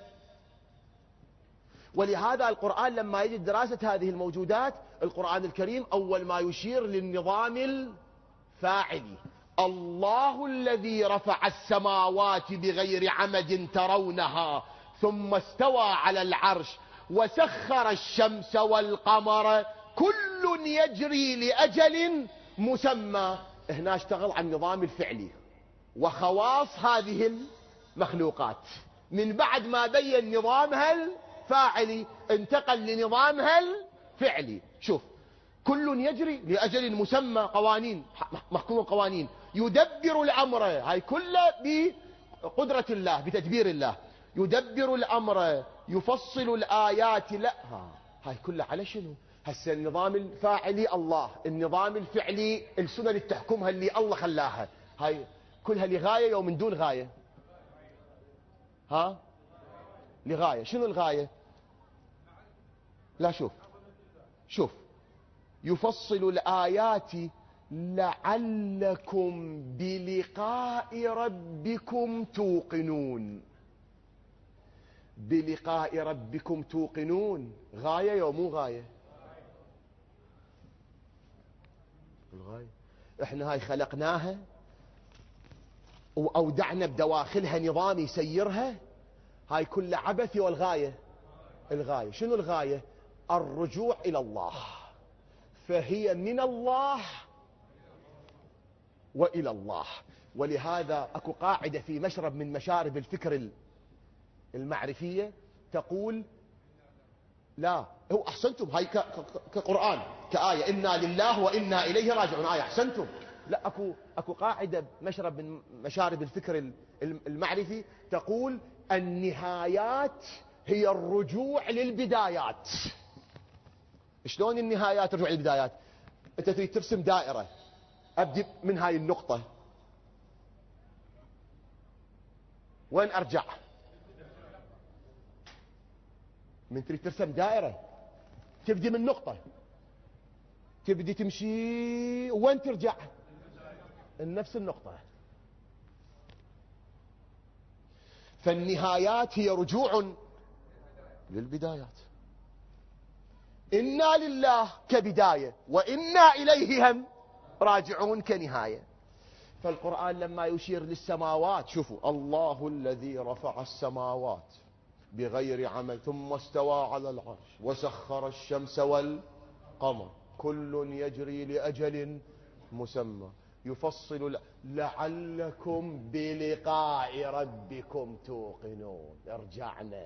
ولهذا القرآن لما يجي دراسة هذه الموجودات، القرآن الكريم أول ما يشير للنظام الفاعلي: الله الذي رفع السماوات بغير عمد ترونها ثم استوى على العرش وسخر الشمس والقمر كل يجري لأجل مسمى. هنا اشتغل عن النظام الفعلي وخواص هذه المخلوقات. من بعد ما بين نظامها الفاعلي انتقل لنظامها الفعلي. شوف: كل يجري لأجل مسمى، قوانين، محكوم قوانين، يدبر الأمر، هاي كله بقدرة الله بتدبير الله، يدبر الأمر يفصل الآيات. لا، هاي كلها على شنو؟ هسه النظام الفاعلي الله، النظام الفعلي السنن اللي تحكمها اللي الله خلاها، هاي كلها لغاية ومن دون غاية. ها؟ لغاية. شنو الغاية؟ لا، شوف: يفصل الآيات لعلكم بلقاء ربكم توقنون. بلقاء ربكم توقنون، غاية ومو غاية؟ الغاية. احنا هاي خلقناها وأودعنا بدواخلها نظام يسيرها، هاي كل عبث. والغاية، الغاية شنو؟ الغاية الرجوع إلى الله، فهي من الله وإلى الله. ولهذا أكو قاعدة في مشرب من مشارب الفكر المعرفية تقول: لا، هو أحسنتم، هاي كقرآن كآية: إنا لله وإنا إليه راجعون، آية. أحسنتم. لا، أكو قاعدة مشرب من مشارب الفكر المعرفي تقول: النهايات هي الرجوع للبدايات. شلون النهايات رجوع للبدايات؟ أنت تريد ترسم دائرة، أبدي من هاي النقطة، وين أرجع؟ من تريد ترسم دائرة تبدي من نقطة، تبدي تمشي وين ترجع؟ نفس النقطة. فالنهايات هي رجوع للبدايات. إنا لله كبداية وإنا إليه هم راجعون كنهاية. فالقرآن لما يشير للسماوات، شوفوا: الله الذي رفع السماوات بغير عمل ثم استوى على العرش وسخر الشمس والقمر كل يجري لأجل مسمى يفصل لعلكم بلقاء ربكم توقنون. رجعنا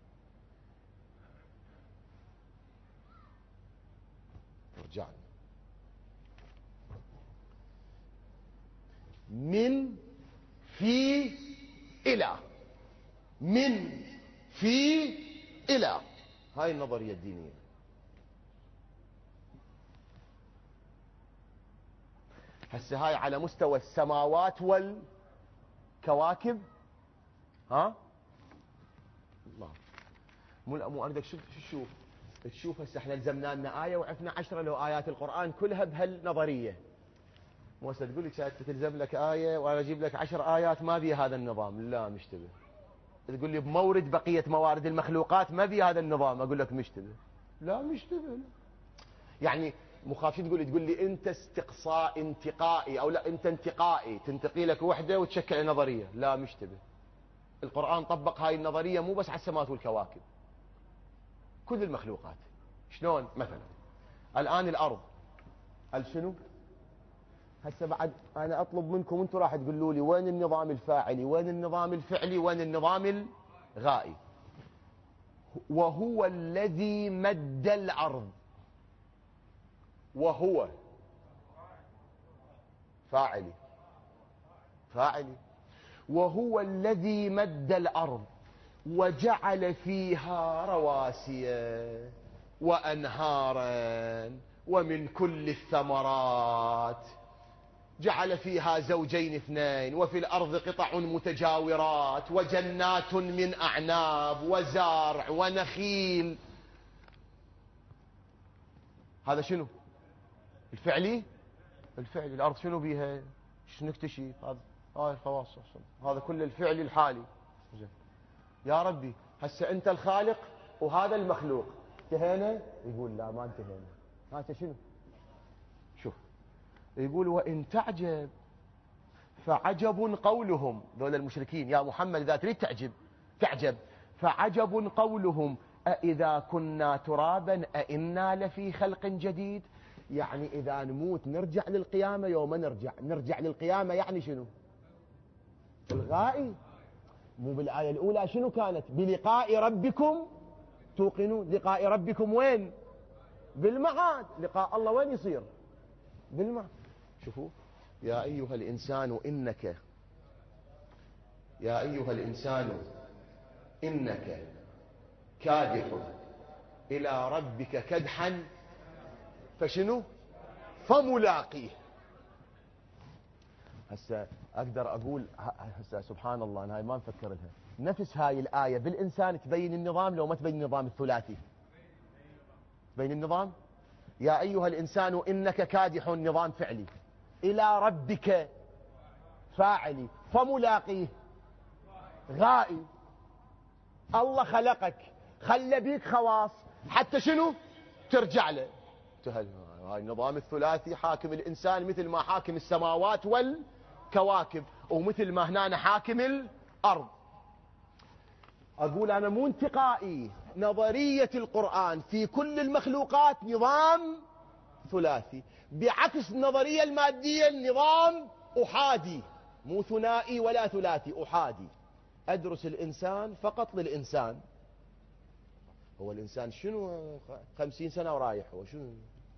من في إلى، من في إلى، هاي النظرية الدينية. هسه هاي على مستوى السماوات والكواكب. ها الله، مو أنا تشوف هسه احنا لزمنا لنا آية وعفنا 10 لو آيات القرآن كلها بهالنظرية. مو هسه تقول لي تلزم لك آية وأنا أجيب لك 10 آيات ما بي هذا النظام. لا، مشتبه. تقول لي بمورد بقية موارد المخلوقات ما بي هذا النظام، أقول لك مشتبه. لا، مشتبه. يعني مخاف تقول لي أنت استقصاء انتقائي، أو لا أنت انتقائي، تنتقي لك وحدة وتشكل نظرية. لا، مشتبه. القرآن طبق هاي النظرية مو بس على السماوات والكواكب، كل المخلوقات. شلون؟ مثلا الآن الأرض شنو؟ هسه بعد أنا أطلب منكم أنتم راح تقولوا لي وين النظام الفاعلي، وين النظام الفعلي، وين النظام الغائي. وهو الذي مد الأرض، وهو فاعلي، وهو الذي مد الأرض وجعل فيها رواسي وأنهارا ومن كل الثمرات، جعل فيها زوجين اثنين، وفي الأرض قطع متجاورات وجنات من أعناب وزارع ونخيل. هذا شنو؟ الفعلي. الأرض شنو بيها؟ شنو نكتشف؟ هاي الخواص، هذا كل الفعل الحالي. يا ربي هسه أنت الخالق وهذا المخلوق، انتهينا؟ يقول لا ما انتهينا. هذا شنو؟ شوف يقول وإن تعجب فعجب قولهم، ذول المشركين. يا محمد إذا تريد تعجب فعجب قولهم أإذا كنا ترابا أإنا لفي خلق جديد. يعني إذا نموت نرجع للقيامة؟ يوم نرجع للقيامة يعني شنو؟ الغائي. مو بالآية الأولى شنو كانت؟ بلقاء ربكم توقنون. لقاء ربكم وين؟ بالمعاد. لقاء الله وين يصير؟ بالمعاد. شوفوا يا أيها الإنسان إنك كادح إلى ربك كدحا فشنو؟ فملاقيه. هسه أقدر أقول هسه سبحان الله أنا هاي ما نفكر لها، نفس هاي الآية بالإنسان تبين النظام لو ما تبين النظام الثلاثي؟ تبين النظام. يا أيها الإنسان إنك كادح نظام فعلي، إلى ربك فاعلي، فملاقيه غائي. الله خلقك، خلى بيك خواص حتى شنو؟ ترجع له. هاي النظام الثلاثي حاكم الإنسان مثل ما حاكم السماوات والكواكب، ومثل ما هنا حاكم الأرض. أقول أنا مو انتقائي، نظرية القرآن في كل المخلوقات نظام ثلاثي، بعكس النظرية المادية النظام أحادي، مو ثنائي ولا ثلاثي، أحادي. أدرس الإنسان فقط للإنسان. هو الإنسان شنو 50 سنة ورايح، هو شنو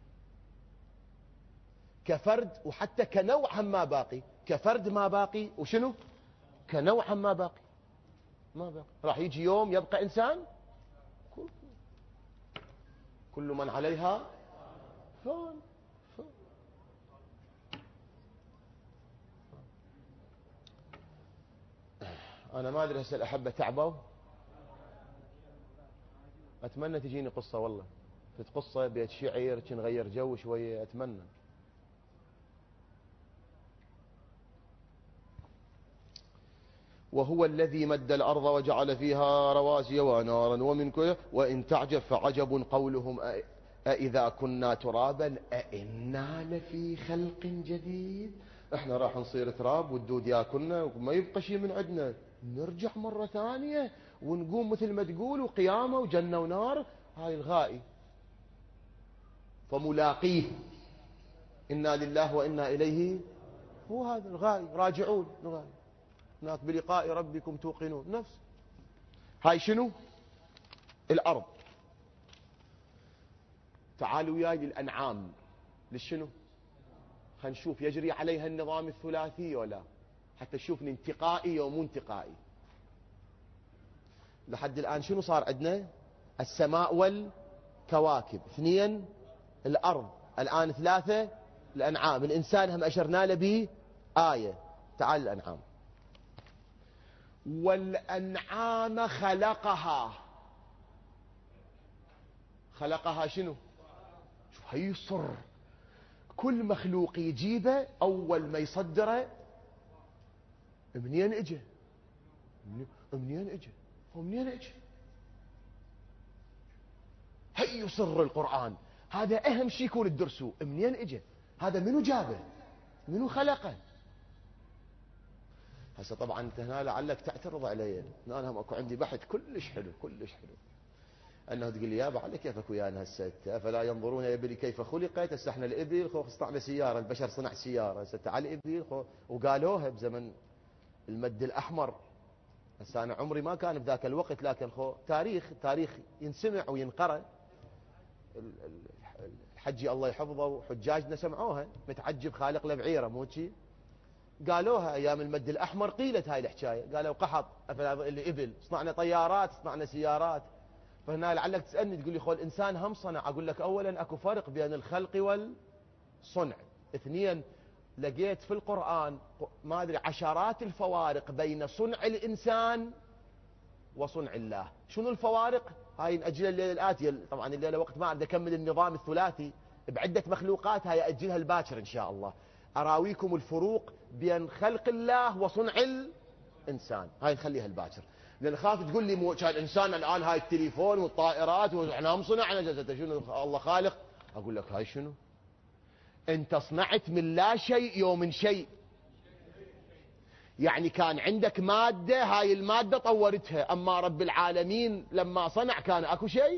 كفرد وحتى كنوع ما باقي، كفرد ما باقي، وشنو كنوع ما باقي، ما باقي. راح يجي يوم يبقى إنسان، كل من عليها فان. أنا ما أدري هسه الأحبة تعبوا. أتمنى تجيني قصة والله، قصة بيت شعر نغير جو شوية، أتمنى. وهو الذي مد الأرض وجعل فيها رواسي ونارا ومن كل. وإن تعجب فعجب قولهم أإذا كنا ترابا أإنا لفي خلق جديد. احنا راح نصير تراب والدود ياكلنا وما يبقى شيء من عندنا، نرجع مرة ثانية ونقوم مثل ما تقول وقيامة وجنة ونار. هاي الغائي. فملاقيه إنا لله وإنا إليه. هو هذا الغائي. راجعون الغائي هناك بلقاء ربكم توقنون. نفس هاي شنو؟ الأرض. تعالوا وياي للأنعام. للشنو؟ خلينا نشوف يجري عليها النظام الثلاثي ولا، حتى نشوف انتقائي ومو انتقائي. لحد الآن شنو صار عندنا؟ السماء والكواكب 2، الأرض الآن 3، الأنعام. الإنسان هم أشرنا له بآية. تعال الأنعام. والأنعام خلقها شنو؟ شوف هيصر كل مخلوق يجيبه أول ما يصدره منين اجى؟ منين اجى؟ هيصر القرآن. هذا أهم شيء يكون الدرسو. منين اجى؟ هذا منو جابه؟ منو خلقه؟ هسه طبعا انت هنا لعلك تعترض علي، انا هم اكو عندي بحث كلش حلو كلش حلو، انه تقول لي يابا على كيفك ويانا هسه، افلا ينظرون يا ابلي كيف خلقت، هسه احنا الابل صنعنا سياره، البشر صنع سياره، هسه تعال الابل وقالوها بزمن المد الاحمر. هسه انا عمري ما كان بذاك الوقت، لكن تاريخ ينسمع وينقرأ. الحجي الله يحفظه وحجاجنا سمعوها، متعجب خالق له بعيره مو شي، قالوها ايام المد الاحمر، قيلت هاي الحكايه، قالوا قحط الابل، صنعنا طيارات، صنعنا سيارات. فهنا لعلك تسالني تقول لي خو الانسان هم صنع، اقول لك اولا اكو فرق بين الخلق والصنع، اثنين لقيت في القران ما ادري عشرات الفوارق بين صنع الانسان وصنع الله. شنو الفوارق؟ هاي نأجلها الليلة الآتية، طبعا الليلة وقت ما أريد أكمل النظام الثلاثي بعدة مخلوقات، هاي أجلها الباكر إن شاء الله، أراويكم الفروق بين خلق الله وصنع الإنسان، هاي نخليها الباكر، لأن خاف تقول لي كان الإنسان الآن هاي التليفون والطائرات وإحنا هم صنعنا، شنو الله خالق؟ أقول لك هاي شنو؟ أنت صنعت من لا شيء يوم شيء، يعني كان عندك مادة، هاي المادة طورتها، أما رب العالمين لما صنع كان أكو شيء.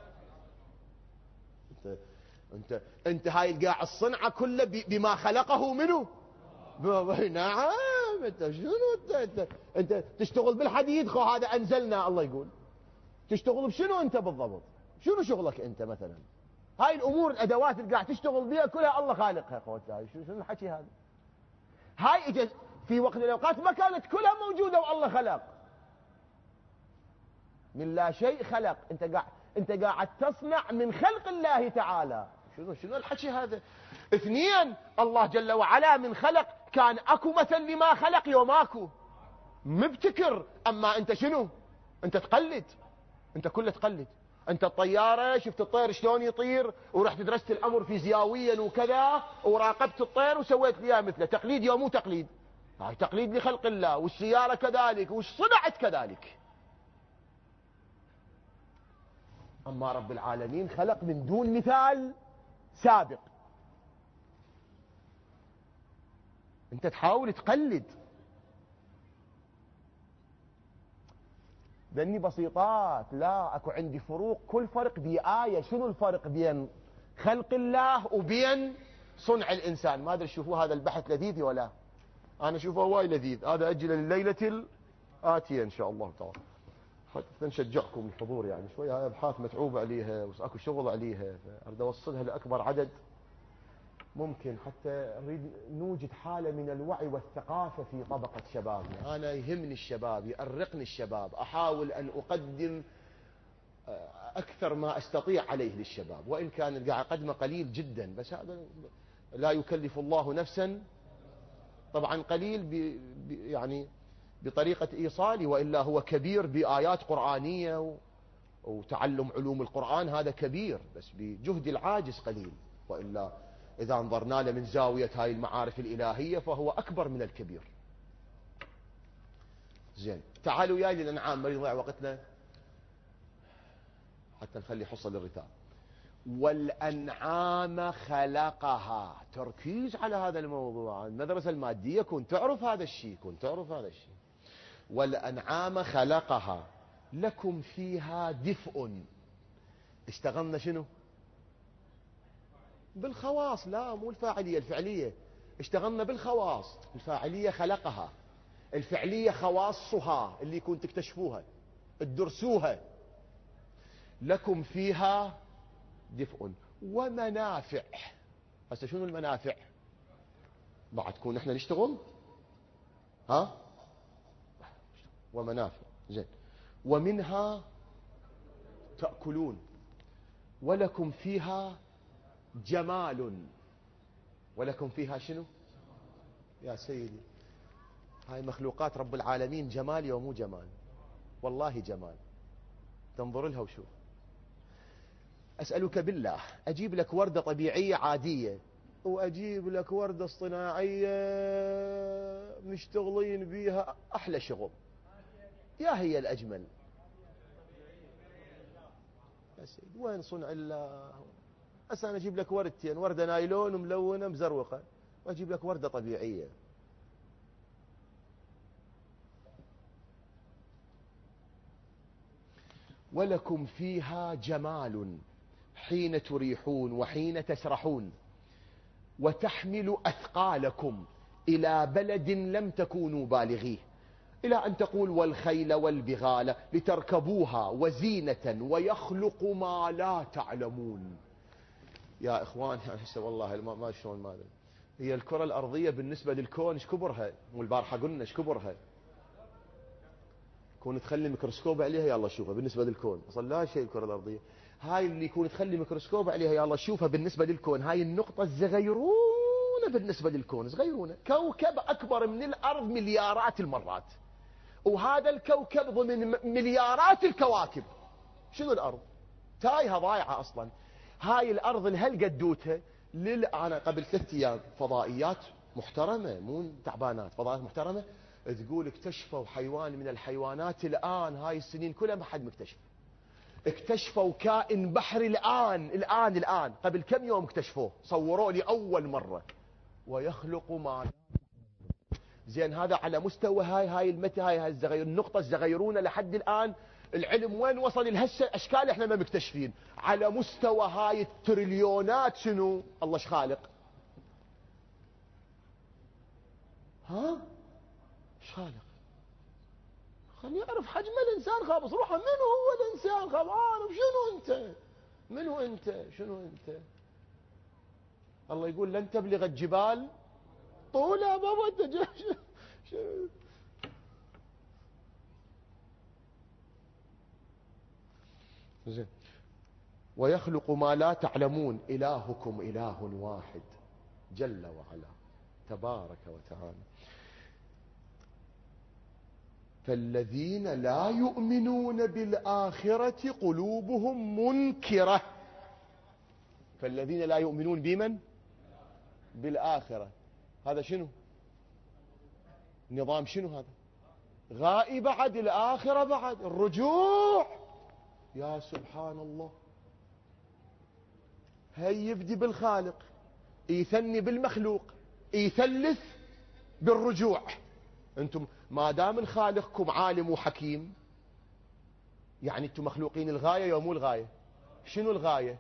أنت هاي القاع الصنعة كله بما خلقه منه. نعم. أنت شنو أنت تشتغل بالحديد، خو هذا أنزلنا، الله يقول تشتغل بشنو أنت بالضبط؟ شنو شغلك أنت مثلا؟ هاي الأمور الأدوات اللي قاعد تشتغل بها كلها الله خالقها، خوتي شنو الحكي هذا؟ هاي اجت في وقت من الاوقات ما كانت كلها موجوده والله خلق من لا شيء، خلق. انت قاعد تصنع من خلق الله تعالى. شنو الحكي هذا؟ اثنين، الله جل وعلا من خلق كان اكو مثل لما خلق يوم اكو مبتكر، اما انت شنو؟ انت تقلد، انت كله تقلد. انت الطياره شفت الطير شلون يطير ورحت درست الامر فيزيائيا وكذا وراقبت الطير وسويت لي مثله، تقليد يوم مو تقليد، هاي تقليد لخلق الله. والسياره كذلك، وش صنعت كذلك. اما رب العالمين خلق من دون مثال سابق، انت تحاول تقلد. لاني بسيطات، لا اكو عندي فروق، كل فرق بآية. شنو الفرق بين خلق الله وبين صنع الانسان؟ ما ادري تشوفوا هذا البحث لذيذ ولا؟ انا اشوفه وايد لذيذ، هذا اجل الليلة الآتية ان شاء الله تعالى، حتى نشجعكم الحضور. يعني شوية هاي ابحاث متعوب عليها واكو شغل عليها، اريد اوصلها لاكبر عدد ممكن، حتى نريد نوجد حالة من الوعي والثقافة في طبقة شبابنا. أنا يهمني الشباب، يأرقني الشباب، أحاول أن أقدم أكثر ما أستطيع عليه للشباب، وإن كان اللي قاعد أقدمه قليل جدا، بس هذا لا يكلف الله نفسا، طبعا قليل يعني بطريقة إيصالي، وإلا هو كبير بآيات قرآنية وتعلم علوم القرآن، هذا كبير، بس بجهد العاجز قليل. وإلا إذا انظرنا له من زاوية هاي المعارف الإلهية فهو أكبر من الكبير. زين، تعالوا ياي للأنعام، ما يضيع وقتنا حتى نخلي حصة للرتاب. والأنعام خلقها، تركيز على هذا الموضوع، المدرسة المادية كنت تعرف هذا الشيء، والأنعام خلقها لكم فيها دفء. اشتغلنا شنو؟ بالخواص، لا مو الفاعلية، الفعلية اشتغلنا بالخواص، الفاعلية خلقها، الفعلية خواصها اللي كنت تكتشفوها تدرسوها. لكم فيها دفء ومنافع. هسه شنو المنافع؟ بعد كون احنا نشتغل ومنافع. زين، ومنها تأكلون ولكم فيها جمال. ولكم فيها شنو؟ يا سيدي، هاي مخلوقات رب العالمين جمال ومو جمال، والله جمال. تنظر لها وشوف. أسألك بالله، أجيب لك وردة طبيعية عادية وأجيب لك وردة اصطناعية مشتغلين بيها أحلى شغل، يا هي الأجمل؟ يا سيدي وين صنع الله؟ هسه أنا أجيب لك وردتين، وردة نايلون ملونة مزروقة، وأجيب لك وردة طبيعية. ولكم فيها جمال حين تريحون وحين تسرحون وتحمل أثقالكم إلى بلد لم تكونوا بالغيه، إلى أن تقول والخيل والبغال لتركبوها وزينة ويخلق ما لا تعلمون. يا إخوان هسه والله ما شلون ماذا هي الكرة الأرضية بالنسبة للكون ايش كبرها، والبارحة قلنا ايش كبرها، كون تخلي ميكروسكوب عليها يلا شوفها بالنسبة للكون أصلا لا شيء. الكرة الأرضية هاي اللي يكون تخلي ميكروسكوب عليها يلا شوفها بالنسبة للكون، هاي النقطة الصغيرونة بالنسبة للكون، صغيرونة، كوكب أكبر من الأرض مليارات المرات، وهذا الكوكب ضمن مليارات الكواكب. شنو الأرض تايهة ضايعة أصلا. هاي الأرض لهل قدوتها أنا قبل 3 أيام فضائيات محترمة مو تعبانات، فضائيات محترمة تقول اكتشفوا حيوان من الحيوانات الآن هاي السنين كلها ما حد مكتشف، اكتشفوا كائن بحري الآن قبل كم يوم اكتشفوه صوروه لأول مرة، ويخلق ما زين. هذا على مستوى هاي المتى هاي النقطة الصغيرونة لحد الآن العلم وين وصل لهسه أشكال احنا ما مكتشفين. على مستوى هاي التريليونات شنو الله ايش خالق؟ ها ايش خالق؟ خليني أعرف حجم الإنسان خابص روحه. من هو الإنسان خابص؟ عارف شنو أنت؟ من هو أنت؟ شنو أنت؟ الله يقول لن تبلغ الجبال طولها بابا أنت شنو؟ زين. ويخلق ما لا تعلمون إلهكم إله واحد جل وعلا تبارك وتعالى. فالذين لا يؤمنون بالآخرة قلوبهم منكرة. فالذين لا يؤمنون بمن؟ بالآخرة. هذا شنو نظام؟ شنو هذا؟ غائب بعد الآخرة بعد الرجوع. يا سبحان الله. هي يبدي بالخالق يثني بالمخلوق يثلث بالرجوع. انتم ما دام خالقكم عالم وحكيم يعني انتم مخلوقين الغاية يوم مو الغاية. شنو الغاية؟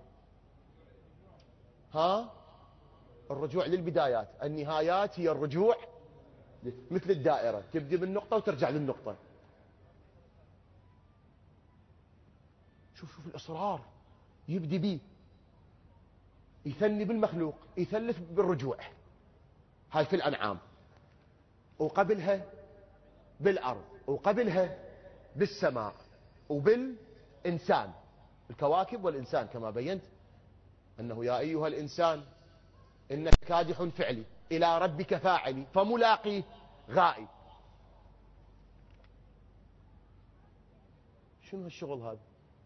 ها الرجوع للبدايات. النهايات هي الرجوع مثل الدائرة تبدي بالنقطة وترجع للنقطة. شوف الإصرار يبدي بيه يثني بالمخلوق يثلث بالرجوع. هاي في الأنعام، وقبلها بالأرض، وقبلها بالسماء، وبالإنسان الكواكب والإنسان كما بينت أنه يا أيها الإنسان إنك كادح فعلي إلى ربك فاعلي فملاقيه غائب. شنو هالشغل هذا؟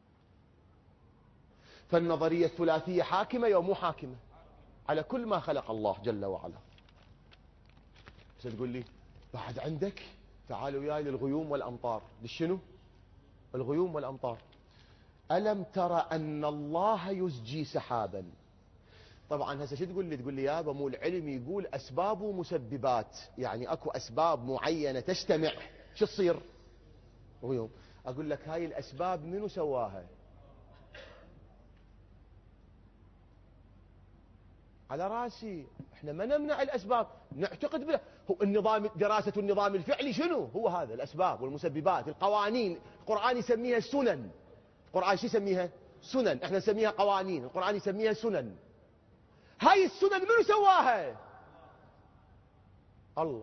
فالنظرية الثلاثية حاكمة يوم مو حاكمة على كل ما خلق الله جل وعلا. بس تقول لي بعد عندك تعالوا وياي للغيوم والأمطار. للشنو؟ الغيوم والأمطار. ألم ترى أن الله يزجي سحابا. طبعا هسه شو تقول لي؟ تقول لي يابا مو العلم يقول أسباب ومسببات، يعني أكو أسباب معينة تجتمع شو تصير؟ غيوم. أقول لك هاي الأسباب منو سواها؟ على راسي. احنا ما نمنع الأسباب نعتقد بها. هو النظام دراسة النظام الفعلي شنو هو؟ هذا الأسباب والمسببات القوانين. القرآن يسميها السنن. القرآن شو يسميها؟ سنن. احنا نسميها قوانين، القرآن يسميها سنن. هاي السنن منو سواها؟ الله.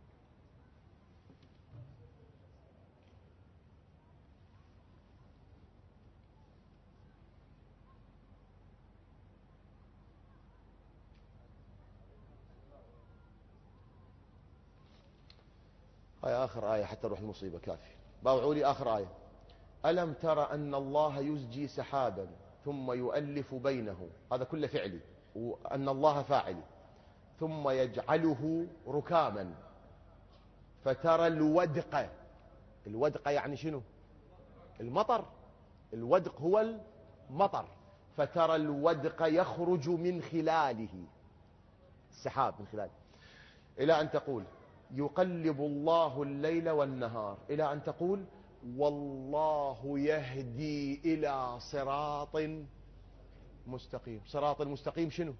هاي آخر آية حتى روح المصيبة كافي. باوعوا لي آخر آية. ألم ترى أن الله يزجي سحابا ثم يؤلف بينه، هذا كله فعلي وأن الله فاعلي، ثم يجعله ركاما فترى الودق. الودق يعني شنو؟ المطر. الودق هو المطر. فترى الودق يخرج من خلاله، السحاب من خلاله، إلى أن تقول يقلب الله الليل والنهار، إلى أن تقول والله يهدي إلى صراط مستقيم. صراط المستقيم شنو؟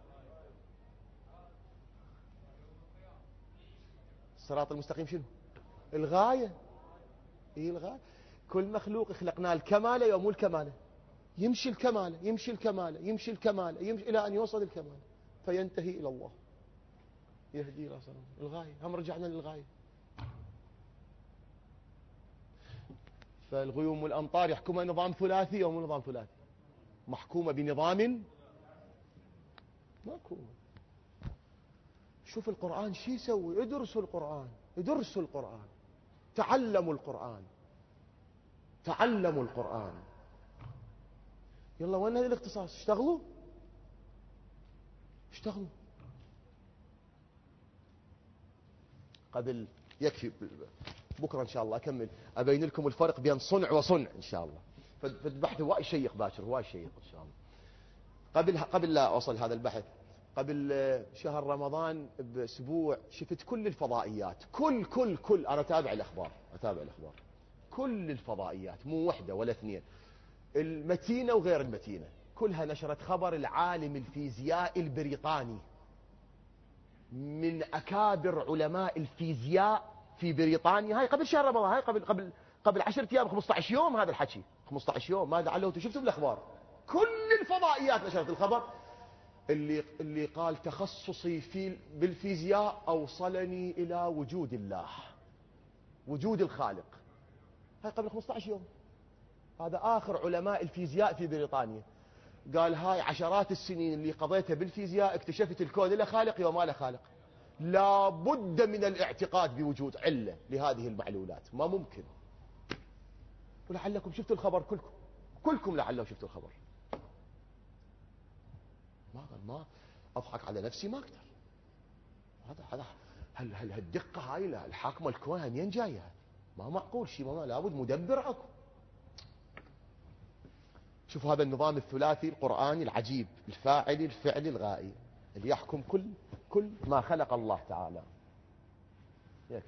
الصراط المستقيم شنو؟ الغاية. إيه الغاية؟ كل مخلوق خلقناه الكمالة يوم الكمالة، يمشي الكمالة يمشي الكمالة يمشي الكمالة يمشي إلى أن يوصل الكمالة فينتهي إلى الله، يهدي إلى صراط الغاية. هم رجعنا للغاية. فالغيوم والأمطار يحكمها نظام ثلاثي أو مو نظام ثلاثي؟ محكومة بنظام ماكو. شوف القرآن شي يسوي. ادرسوا القرآن، ادرسوا القرآن، تعلموا القرآن، تعلموا القرآن. يلا وين هذا الاختصاص؟ اشتغلوا اشتغلوا. قبل يكفي، بكرة إن شاء الله أكمل أبين لكم الفرق بين صنع وصنع إن شاء الله. فالبحث وايد شيق باكر، وايد شيق إن شاء الله. قبل لا أوصل هذا البحث، قبل شهر رمضان بأسبوع شفت كل الفضائيات، كل أنا أتابع الأخبار كل الفضائيات، مو واحدة ولا اثنين، المتينة وغير المتينة، كلها نشرت خبر العالم الفيزياء البريطاني من أكابر علماء الفيزياء في بريطانيا. هاي قبل شهر رمضان، هاي قبل 10 أيام، 15 يوم هذا الحكي، 15 يوم. ماذا علوتوا؟ شفتوا بالأخبار كل الفضائيات نشرت الخبر. اللي قال تخصصي بالفيزياء أوصلني إلى وجود الله، وجود الخالق. هاي قبل 15 يوم. هذا آخر علماء الفيزياء في بريطانيا. قال هاي عشرات السنين اللي قضيتها بالفيزياء اكتشفت الكون له خالق وما له خالق. لا بد من الاعتقاد بوجود علة لهذه المعلولات، ما ممكن. ولعلكم شفتوا الخبر كلكم لعلكم شفتوا الخبر. ما أضحك على نفسي ما أقدر. هذا هل هالدقة هاي الحاكمة الكون منين جاية؟ ما معقول شيء، ما لابد مدبر اكو. شوفوا هذا النظام الثلاثي القرآني العجيب، الفاعلي الفعلي الغائي، اللي يحكم كل ما خلق الله تعالى. يكفي.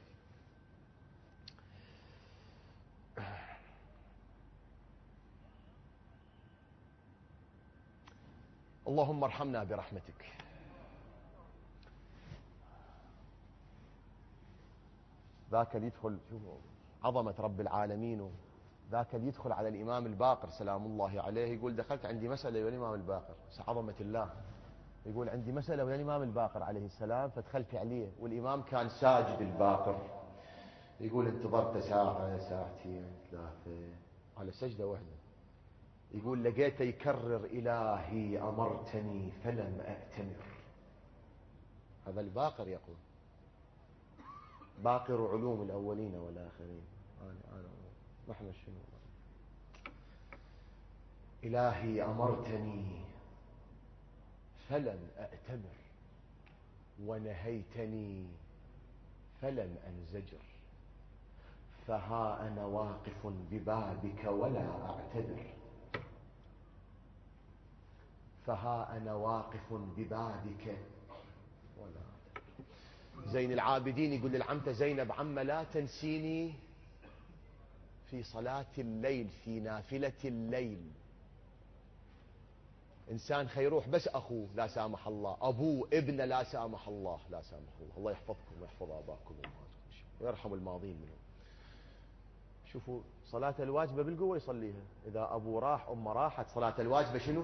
اللهم ارحمنا برحمتك. ذاك اللي يدخل، شوفوا عظمة رب العالمين، ذاك اللي يدخل على الإمام الباقر سلام الله عليه يقول دخلت عندي مسألة ويا الإمام الباقر، عظمة الله. يقول عندي مسألة ويا الإمام الباقر عليه السلام، فدخلت عليه والإمام كان ساجد الباقر. يقول انتظرت ساعة ساعتين ثلاثة على سجدة واحدة. يقول لقيته يكرر إلهي أمرتني فلم أأتمر. هذا الباقر يقول، باقر علوم الأولين والآخرين. أنا نحن شنو؟ إلهي أمرتني فلم أأتمر ونهيتني فلم أنزجر، فها أنا واقف ببابك ولا أعتذر، فها أنا واقف ببابك ولا أعتذر. زين العابدين يقول للعمة زينب عم لا تنسيني في صلاة الليل، في نافلة الليل. إنسان خيروح بس أخوه لا سامح الله، أبوه ابنه لا سامح الله، لا سامح الله. الله يحفظكم ويحفظ آباءكم وأمهاتكم ويرحم الماضين منهم. شوفوا صلاة الواجبة بالقوة يصليها، إذا أبو راح أمه راحت، صلاة الواجبة شنو؟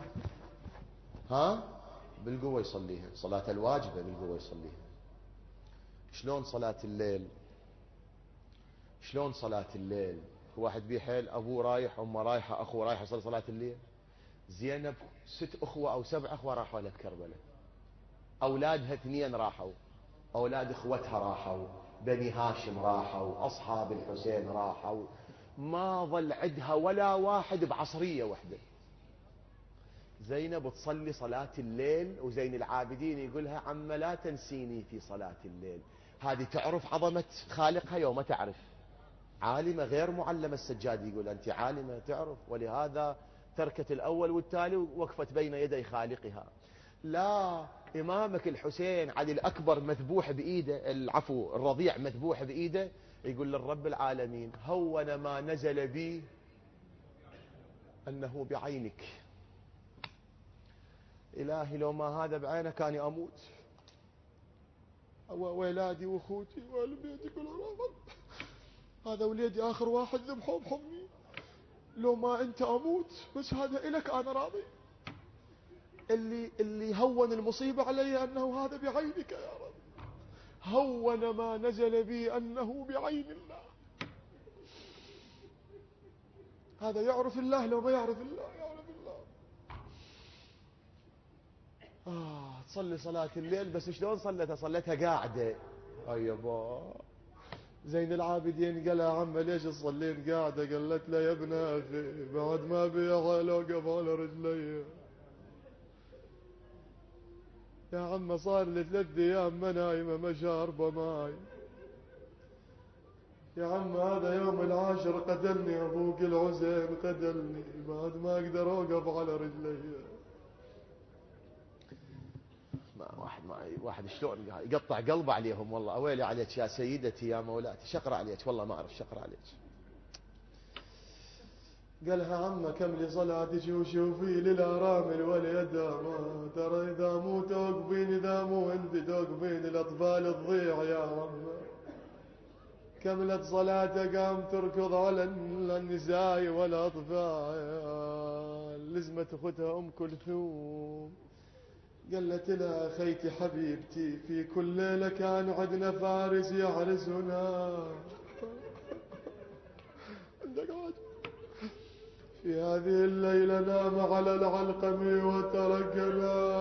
بالقوة يصليها، صلاة الواجبة بالقوة يصليها. شلون صلاة الليل؟ شلون صلاة الليل؟ واحد بيحيل أبوه رايح أمه رايحة أخوه رايح يصلي صلاة الليل. زينب 6 أخوة أو 7 أخوة راحوا لها بكربلاء، أولادها 2 راحوا، أولاد إخوتها راحوا، بني هاشم راحوا، أصحاب الحسين راحوا، ما ظل عندها ولا واحد بعصرية واحدة. زينب تصلي صلاة الليل وزين العابدين يقولها عم لا تنسيني في صلاة الليل. هذه تعرف عظمة خالقها يوم تعرف. عالمة غير معلمة. السجاد يقول أنت عالمة تعرف، ولهذا تركت الأول والتالي ووقفت بين يدي خالقها. لا، إمامك الحسين علي الأكبر مذبوح بإيده، الرضيع مذبوح بإيده، يقول للرب العالمين هون ما نزل بي أنه بعينك. إلهي لو ما هذا بعينك أنا أموت، وولادي وأخوتي وأهل بيتي كلهم، هذا وليدي آخر واحد ذبحوه بحضني، لو ما أنت أموت، بس هذا إلك أنا راضي. اللي هون المصيبة علي أنه هذا بعينك يا رب، هون ما نزل بي أنه بعين الله. هذا يعرف الله لو ما يعرف الله، يعرف الله. تصلي صلاة الليل، بس شلون صلتها قاعدة. أيبا زين العابدين قال يا عم ليش تصلين قاعدة؟ قالت له يا ابن أخي بعد ما بيها لو قف على رجلي يا عم، صار لي 3 أيام ما نايمة ما شاربة ماي يا عم، هذا يوم العاشر قتلني أبوك الحسين، قتلني بعد ما أقدر أوقف على رجلي. واحد شلون يقطع قلبه عليهم والله. أويلي عليك يا سيدتي يا مولاتي، شقر عليك والله ما أعرف شقر عليك. قالها عمه كم لي صلاتك وشوفي للأرامل واليتامى، ترى إذا مو توقفين، إذا مو أنت توقفين الأطفال تضيع يا عمه. كملت صلاته قام تركض على النساء والأطفال، لزمت أختها أم كلثوم قالت لها خيتي حبيبتي في كل ليلة كان عندنا فارس يحرسنا. عندك عاد في هذه الليلة نام على العلقم وتركنا.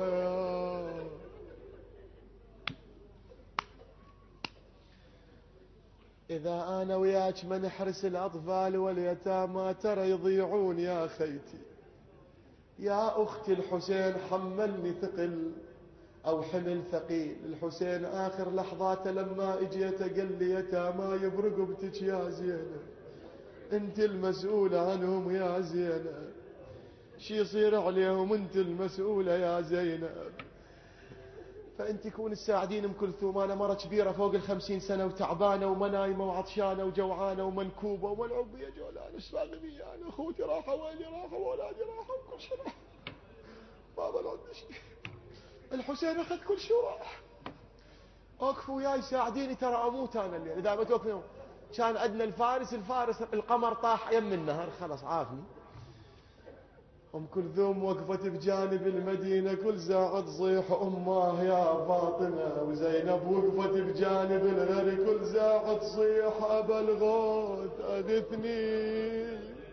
إذا أنا وياك ما نحرس الأطفال واليتامى ترى يضيعون يا خيتي. يا أختي الحسين حملني ثقل أو حمل ثقيل. الحسين آخر لحظاته لما اجيته قال لي يتامى برقبتك يا زينب، انت المسؤولة عنهم يا زينب، شي يصير عليهم انت المسؤولة يا زينب. فانت كون تساعدين ام كلثوم، انا مرة كبيرة فوق 50 سنة وتعبانة ومنايمة وعطشانة وجوعانة ومنكوبة وملعوبة يا جولان، ايش فاقد بي انا؟ اخوتي راحوا، ويلي راحوا، واولادي راحوا، كل شيء راح، ما ظل عندي شيء. الحسين اخذ كل شيء وراح. اوقفوا وياي ساعديني ترى اموت انا الليل. اذا ما توقفوا كان عندنا الفارس القمر طاح يم النهر خلاص عافني. ام كلثوم وقفت بجانب المدينة كل ساعة تصيح اماه يا فاطمة، وزينب وقفت بجانب الغر كل ساعة تصيح ابا الغوث اغثني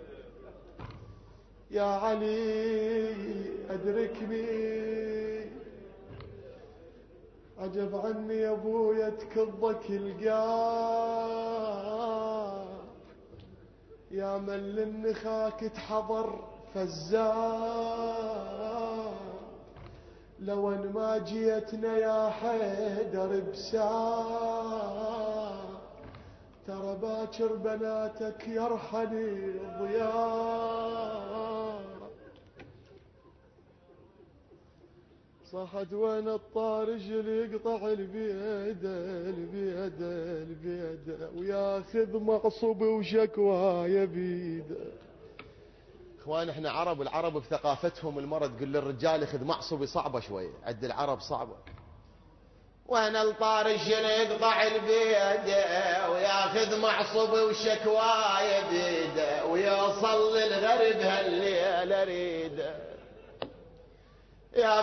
يا علي ادركني. عجب عني يا ابويا تكضك القاع، يا من للنخاك تحضر فزاع، لو ان ما جيتنا يا حيدر بساع، ترى باكر بناتك يرحني ضياع. صحت وين الطارج اللي يقطع البيدة وياخذ مغصب وشكوى بيده. اخوان احنا عرب، والعرب بثقافتهم المرة تقول للرجال ياخذ معصبي صعبة شوية، عند العرب صعبة. وين الطارج اللي يقطع البيدة وياخذ معصبي وشكوى بيده، ويوصل للغرب هالليل اريده يا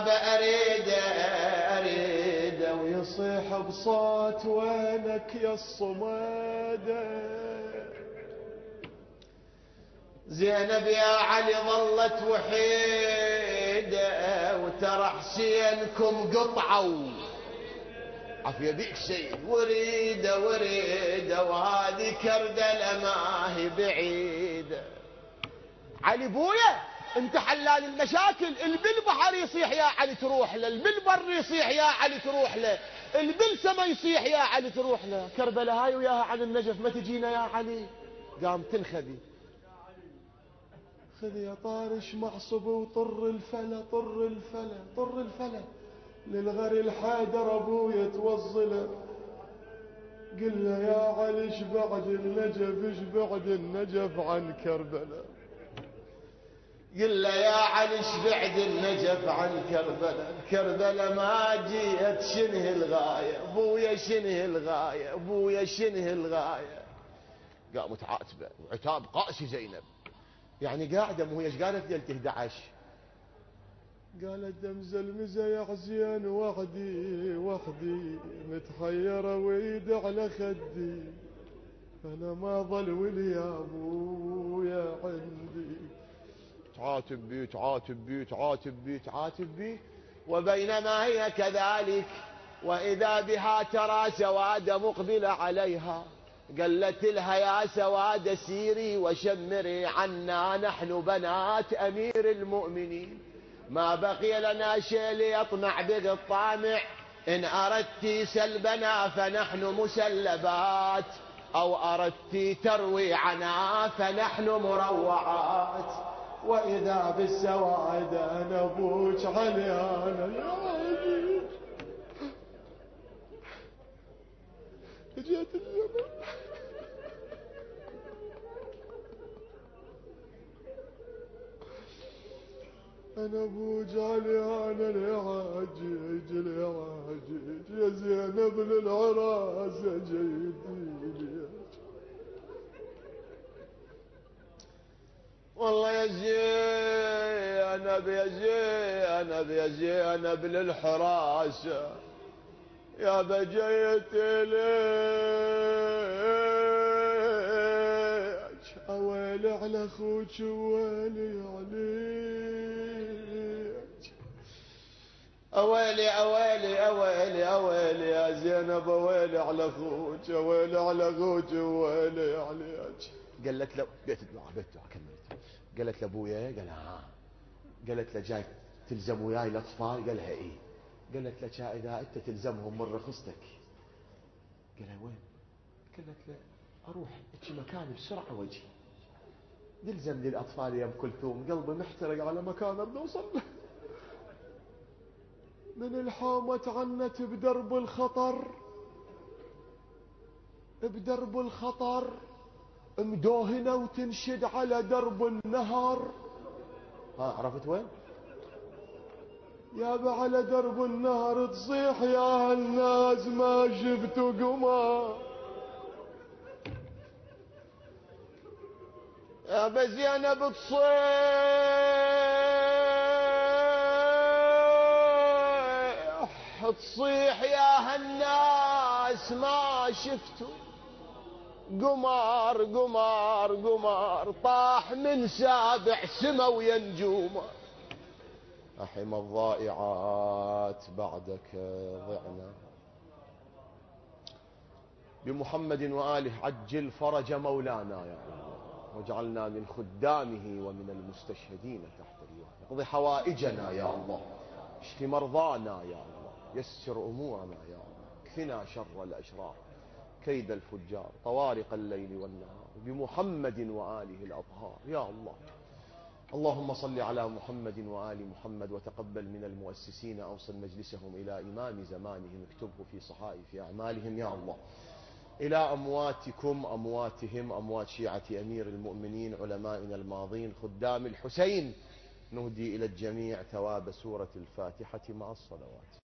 أريد ويصيح بصوت وينك يا الصمادة. زينب يا علي ظلت وحيدة، وترى حسينكم قطعوا عافية بيك سيد، وريدة وهذه كردلة ما هي بعيدة. علي بويا انت حلال المشاكل، البحر يصيح يا علي تروح له، البر يصيح يا علي تروح له، السما يصيح يا علي تروح له. كربلاء هاي وياها عن النجف ما تجينا يا علي. قام تنخذي خذي يا طارش معصب وطر الفلا للغري الحيدر ابويا توصله قل له يا علي ايش بعد النجف، ايش بعد النجف عن كربلاء. قل له يا علي ايش بعد النجف عن كربلاء. كربلاء ما جيت شنه الغاية ابويا، شنه الغاية ابويا، شنه الغاية. قامت عاتبة وعتاب قاسي زينب، يعني قاعدة مو هي ايش قالت ليلة 11؟ قالت دمزلمزة يا عزيان وحدي وحدي متحيرة ويد على خدي، انا ما ظل ولي يا ابويا عندي. تعاتب بي تعاتب بي تعاتب بي تعاتب بي. وبينما هي كذلك واذا بها ترى سواد مقبل عليها، قالت لها يا سواد سيري وشمري عنا نحن بنات امير المؤمنين، ما بقي لنا شيء ليطمع به الطامع، إن أردت سلبنا فنحن مسلبات، أو أردت تروي عنا فنحن مروعات. وإذا بالسواد أنا أبوك عليانا العادي. جيت الزمن أنا أبوج عليانا العاجج العاجج يا زينب للعراسة جيديني. والله يا زينب يا زينب يا زينب للحراسة يا بجيت ليك، أويلي على أخوك وويلي عليك. أويلي أويلي أويلي أويلي يا زينب، أويلي على أخوك، أويلي على أخوك وويلي عليك. قالت له بيت الدعاء بيت الدعاء كملت. قالت لأبويا قال ها. قالت له جاي تلزم وياي الأطفال؟ قال لها إيه. قالت له إذا أنت تلزمهم من رخصتك. قال لها وين؟ قالت له أروح اتش مكاني بسرعة وجهي، نلزم لي الأطفال يا أم كلثوم، قلبي محترق على مكان أبدا أوصل له. من الحومة عنت بدرب الخطر، بدرب الخطر مدوهنة وتنشد على درب النهر. ها عرفت وين؟ يابا على درب النهر تصيح يا الناس ما شفتوا قمر. يابا زينب تصيح يا هالناس ما شفتوا قمر قمر قمر، طاح من سابع سما وينجومه. أحم الضائعات بعدك ضعنا. بمحمد وآله عجل فرج مولانا يا الله، واجعلنا من خدامه ومن المستشهدين تحت لواه. اقض حوائجنا يا الله، اشف مرضانا يا الله، يسر أمورنا يا الله، اكفنا شر الأشرار، كيد الفجار، طوارق الليل والنهار. بمحمد وآله الأطهار يا الله. اللهم صل على محمد وآل محمد، وتقبل من المؤسسين أوصل مجلسهم إلى إمام زمانهم، اكتبه في صحائف أعمالهم يا الله. إلى أمواتكم أمواتهم، أموات شيعة أمير المؤمنين علمائنا الماضين خدام الحسين، نهدي إلى الجميع ثواب سورة الفاتحة مع الصلوات.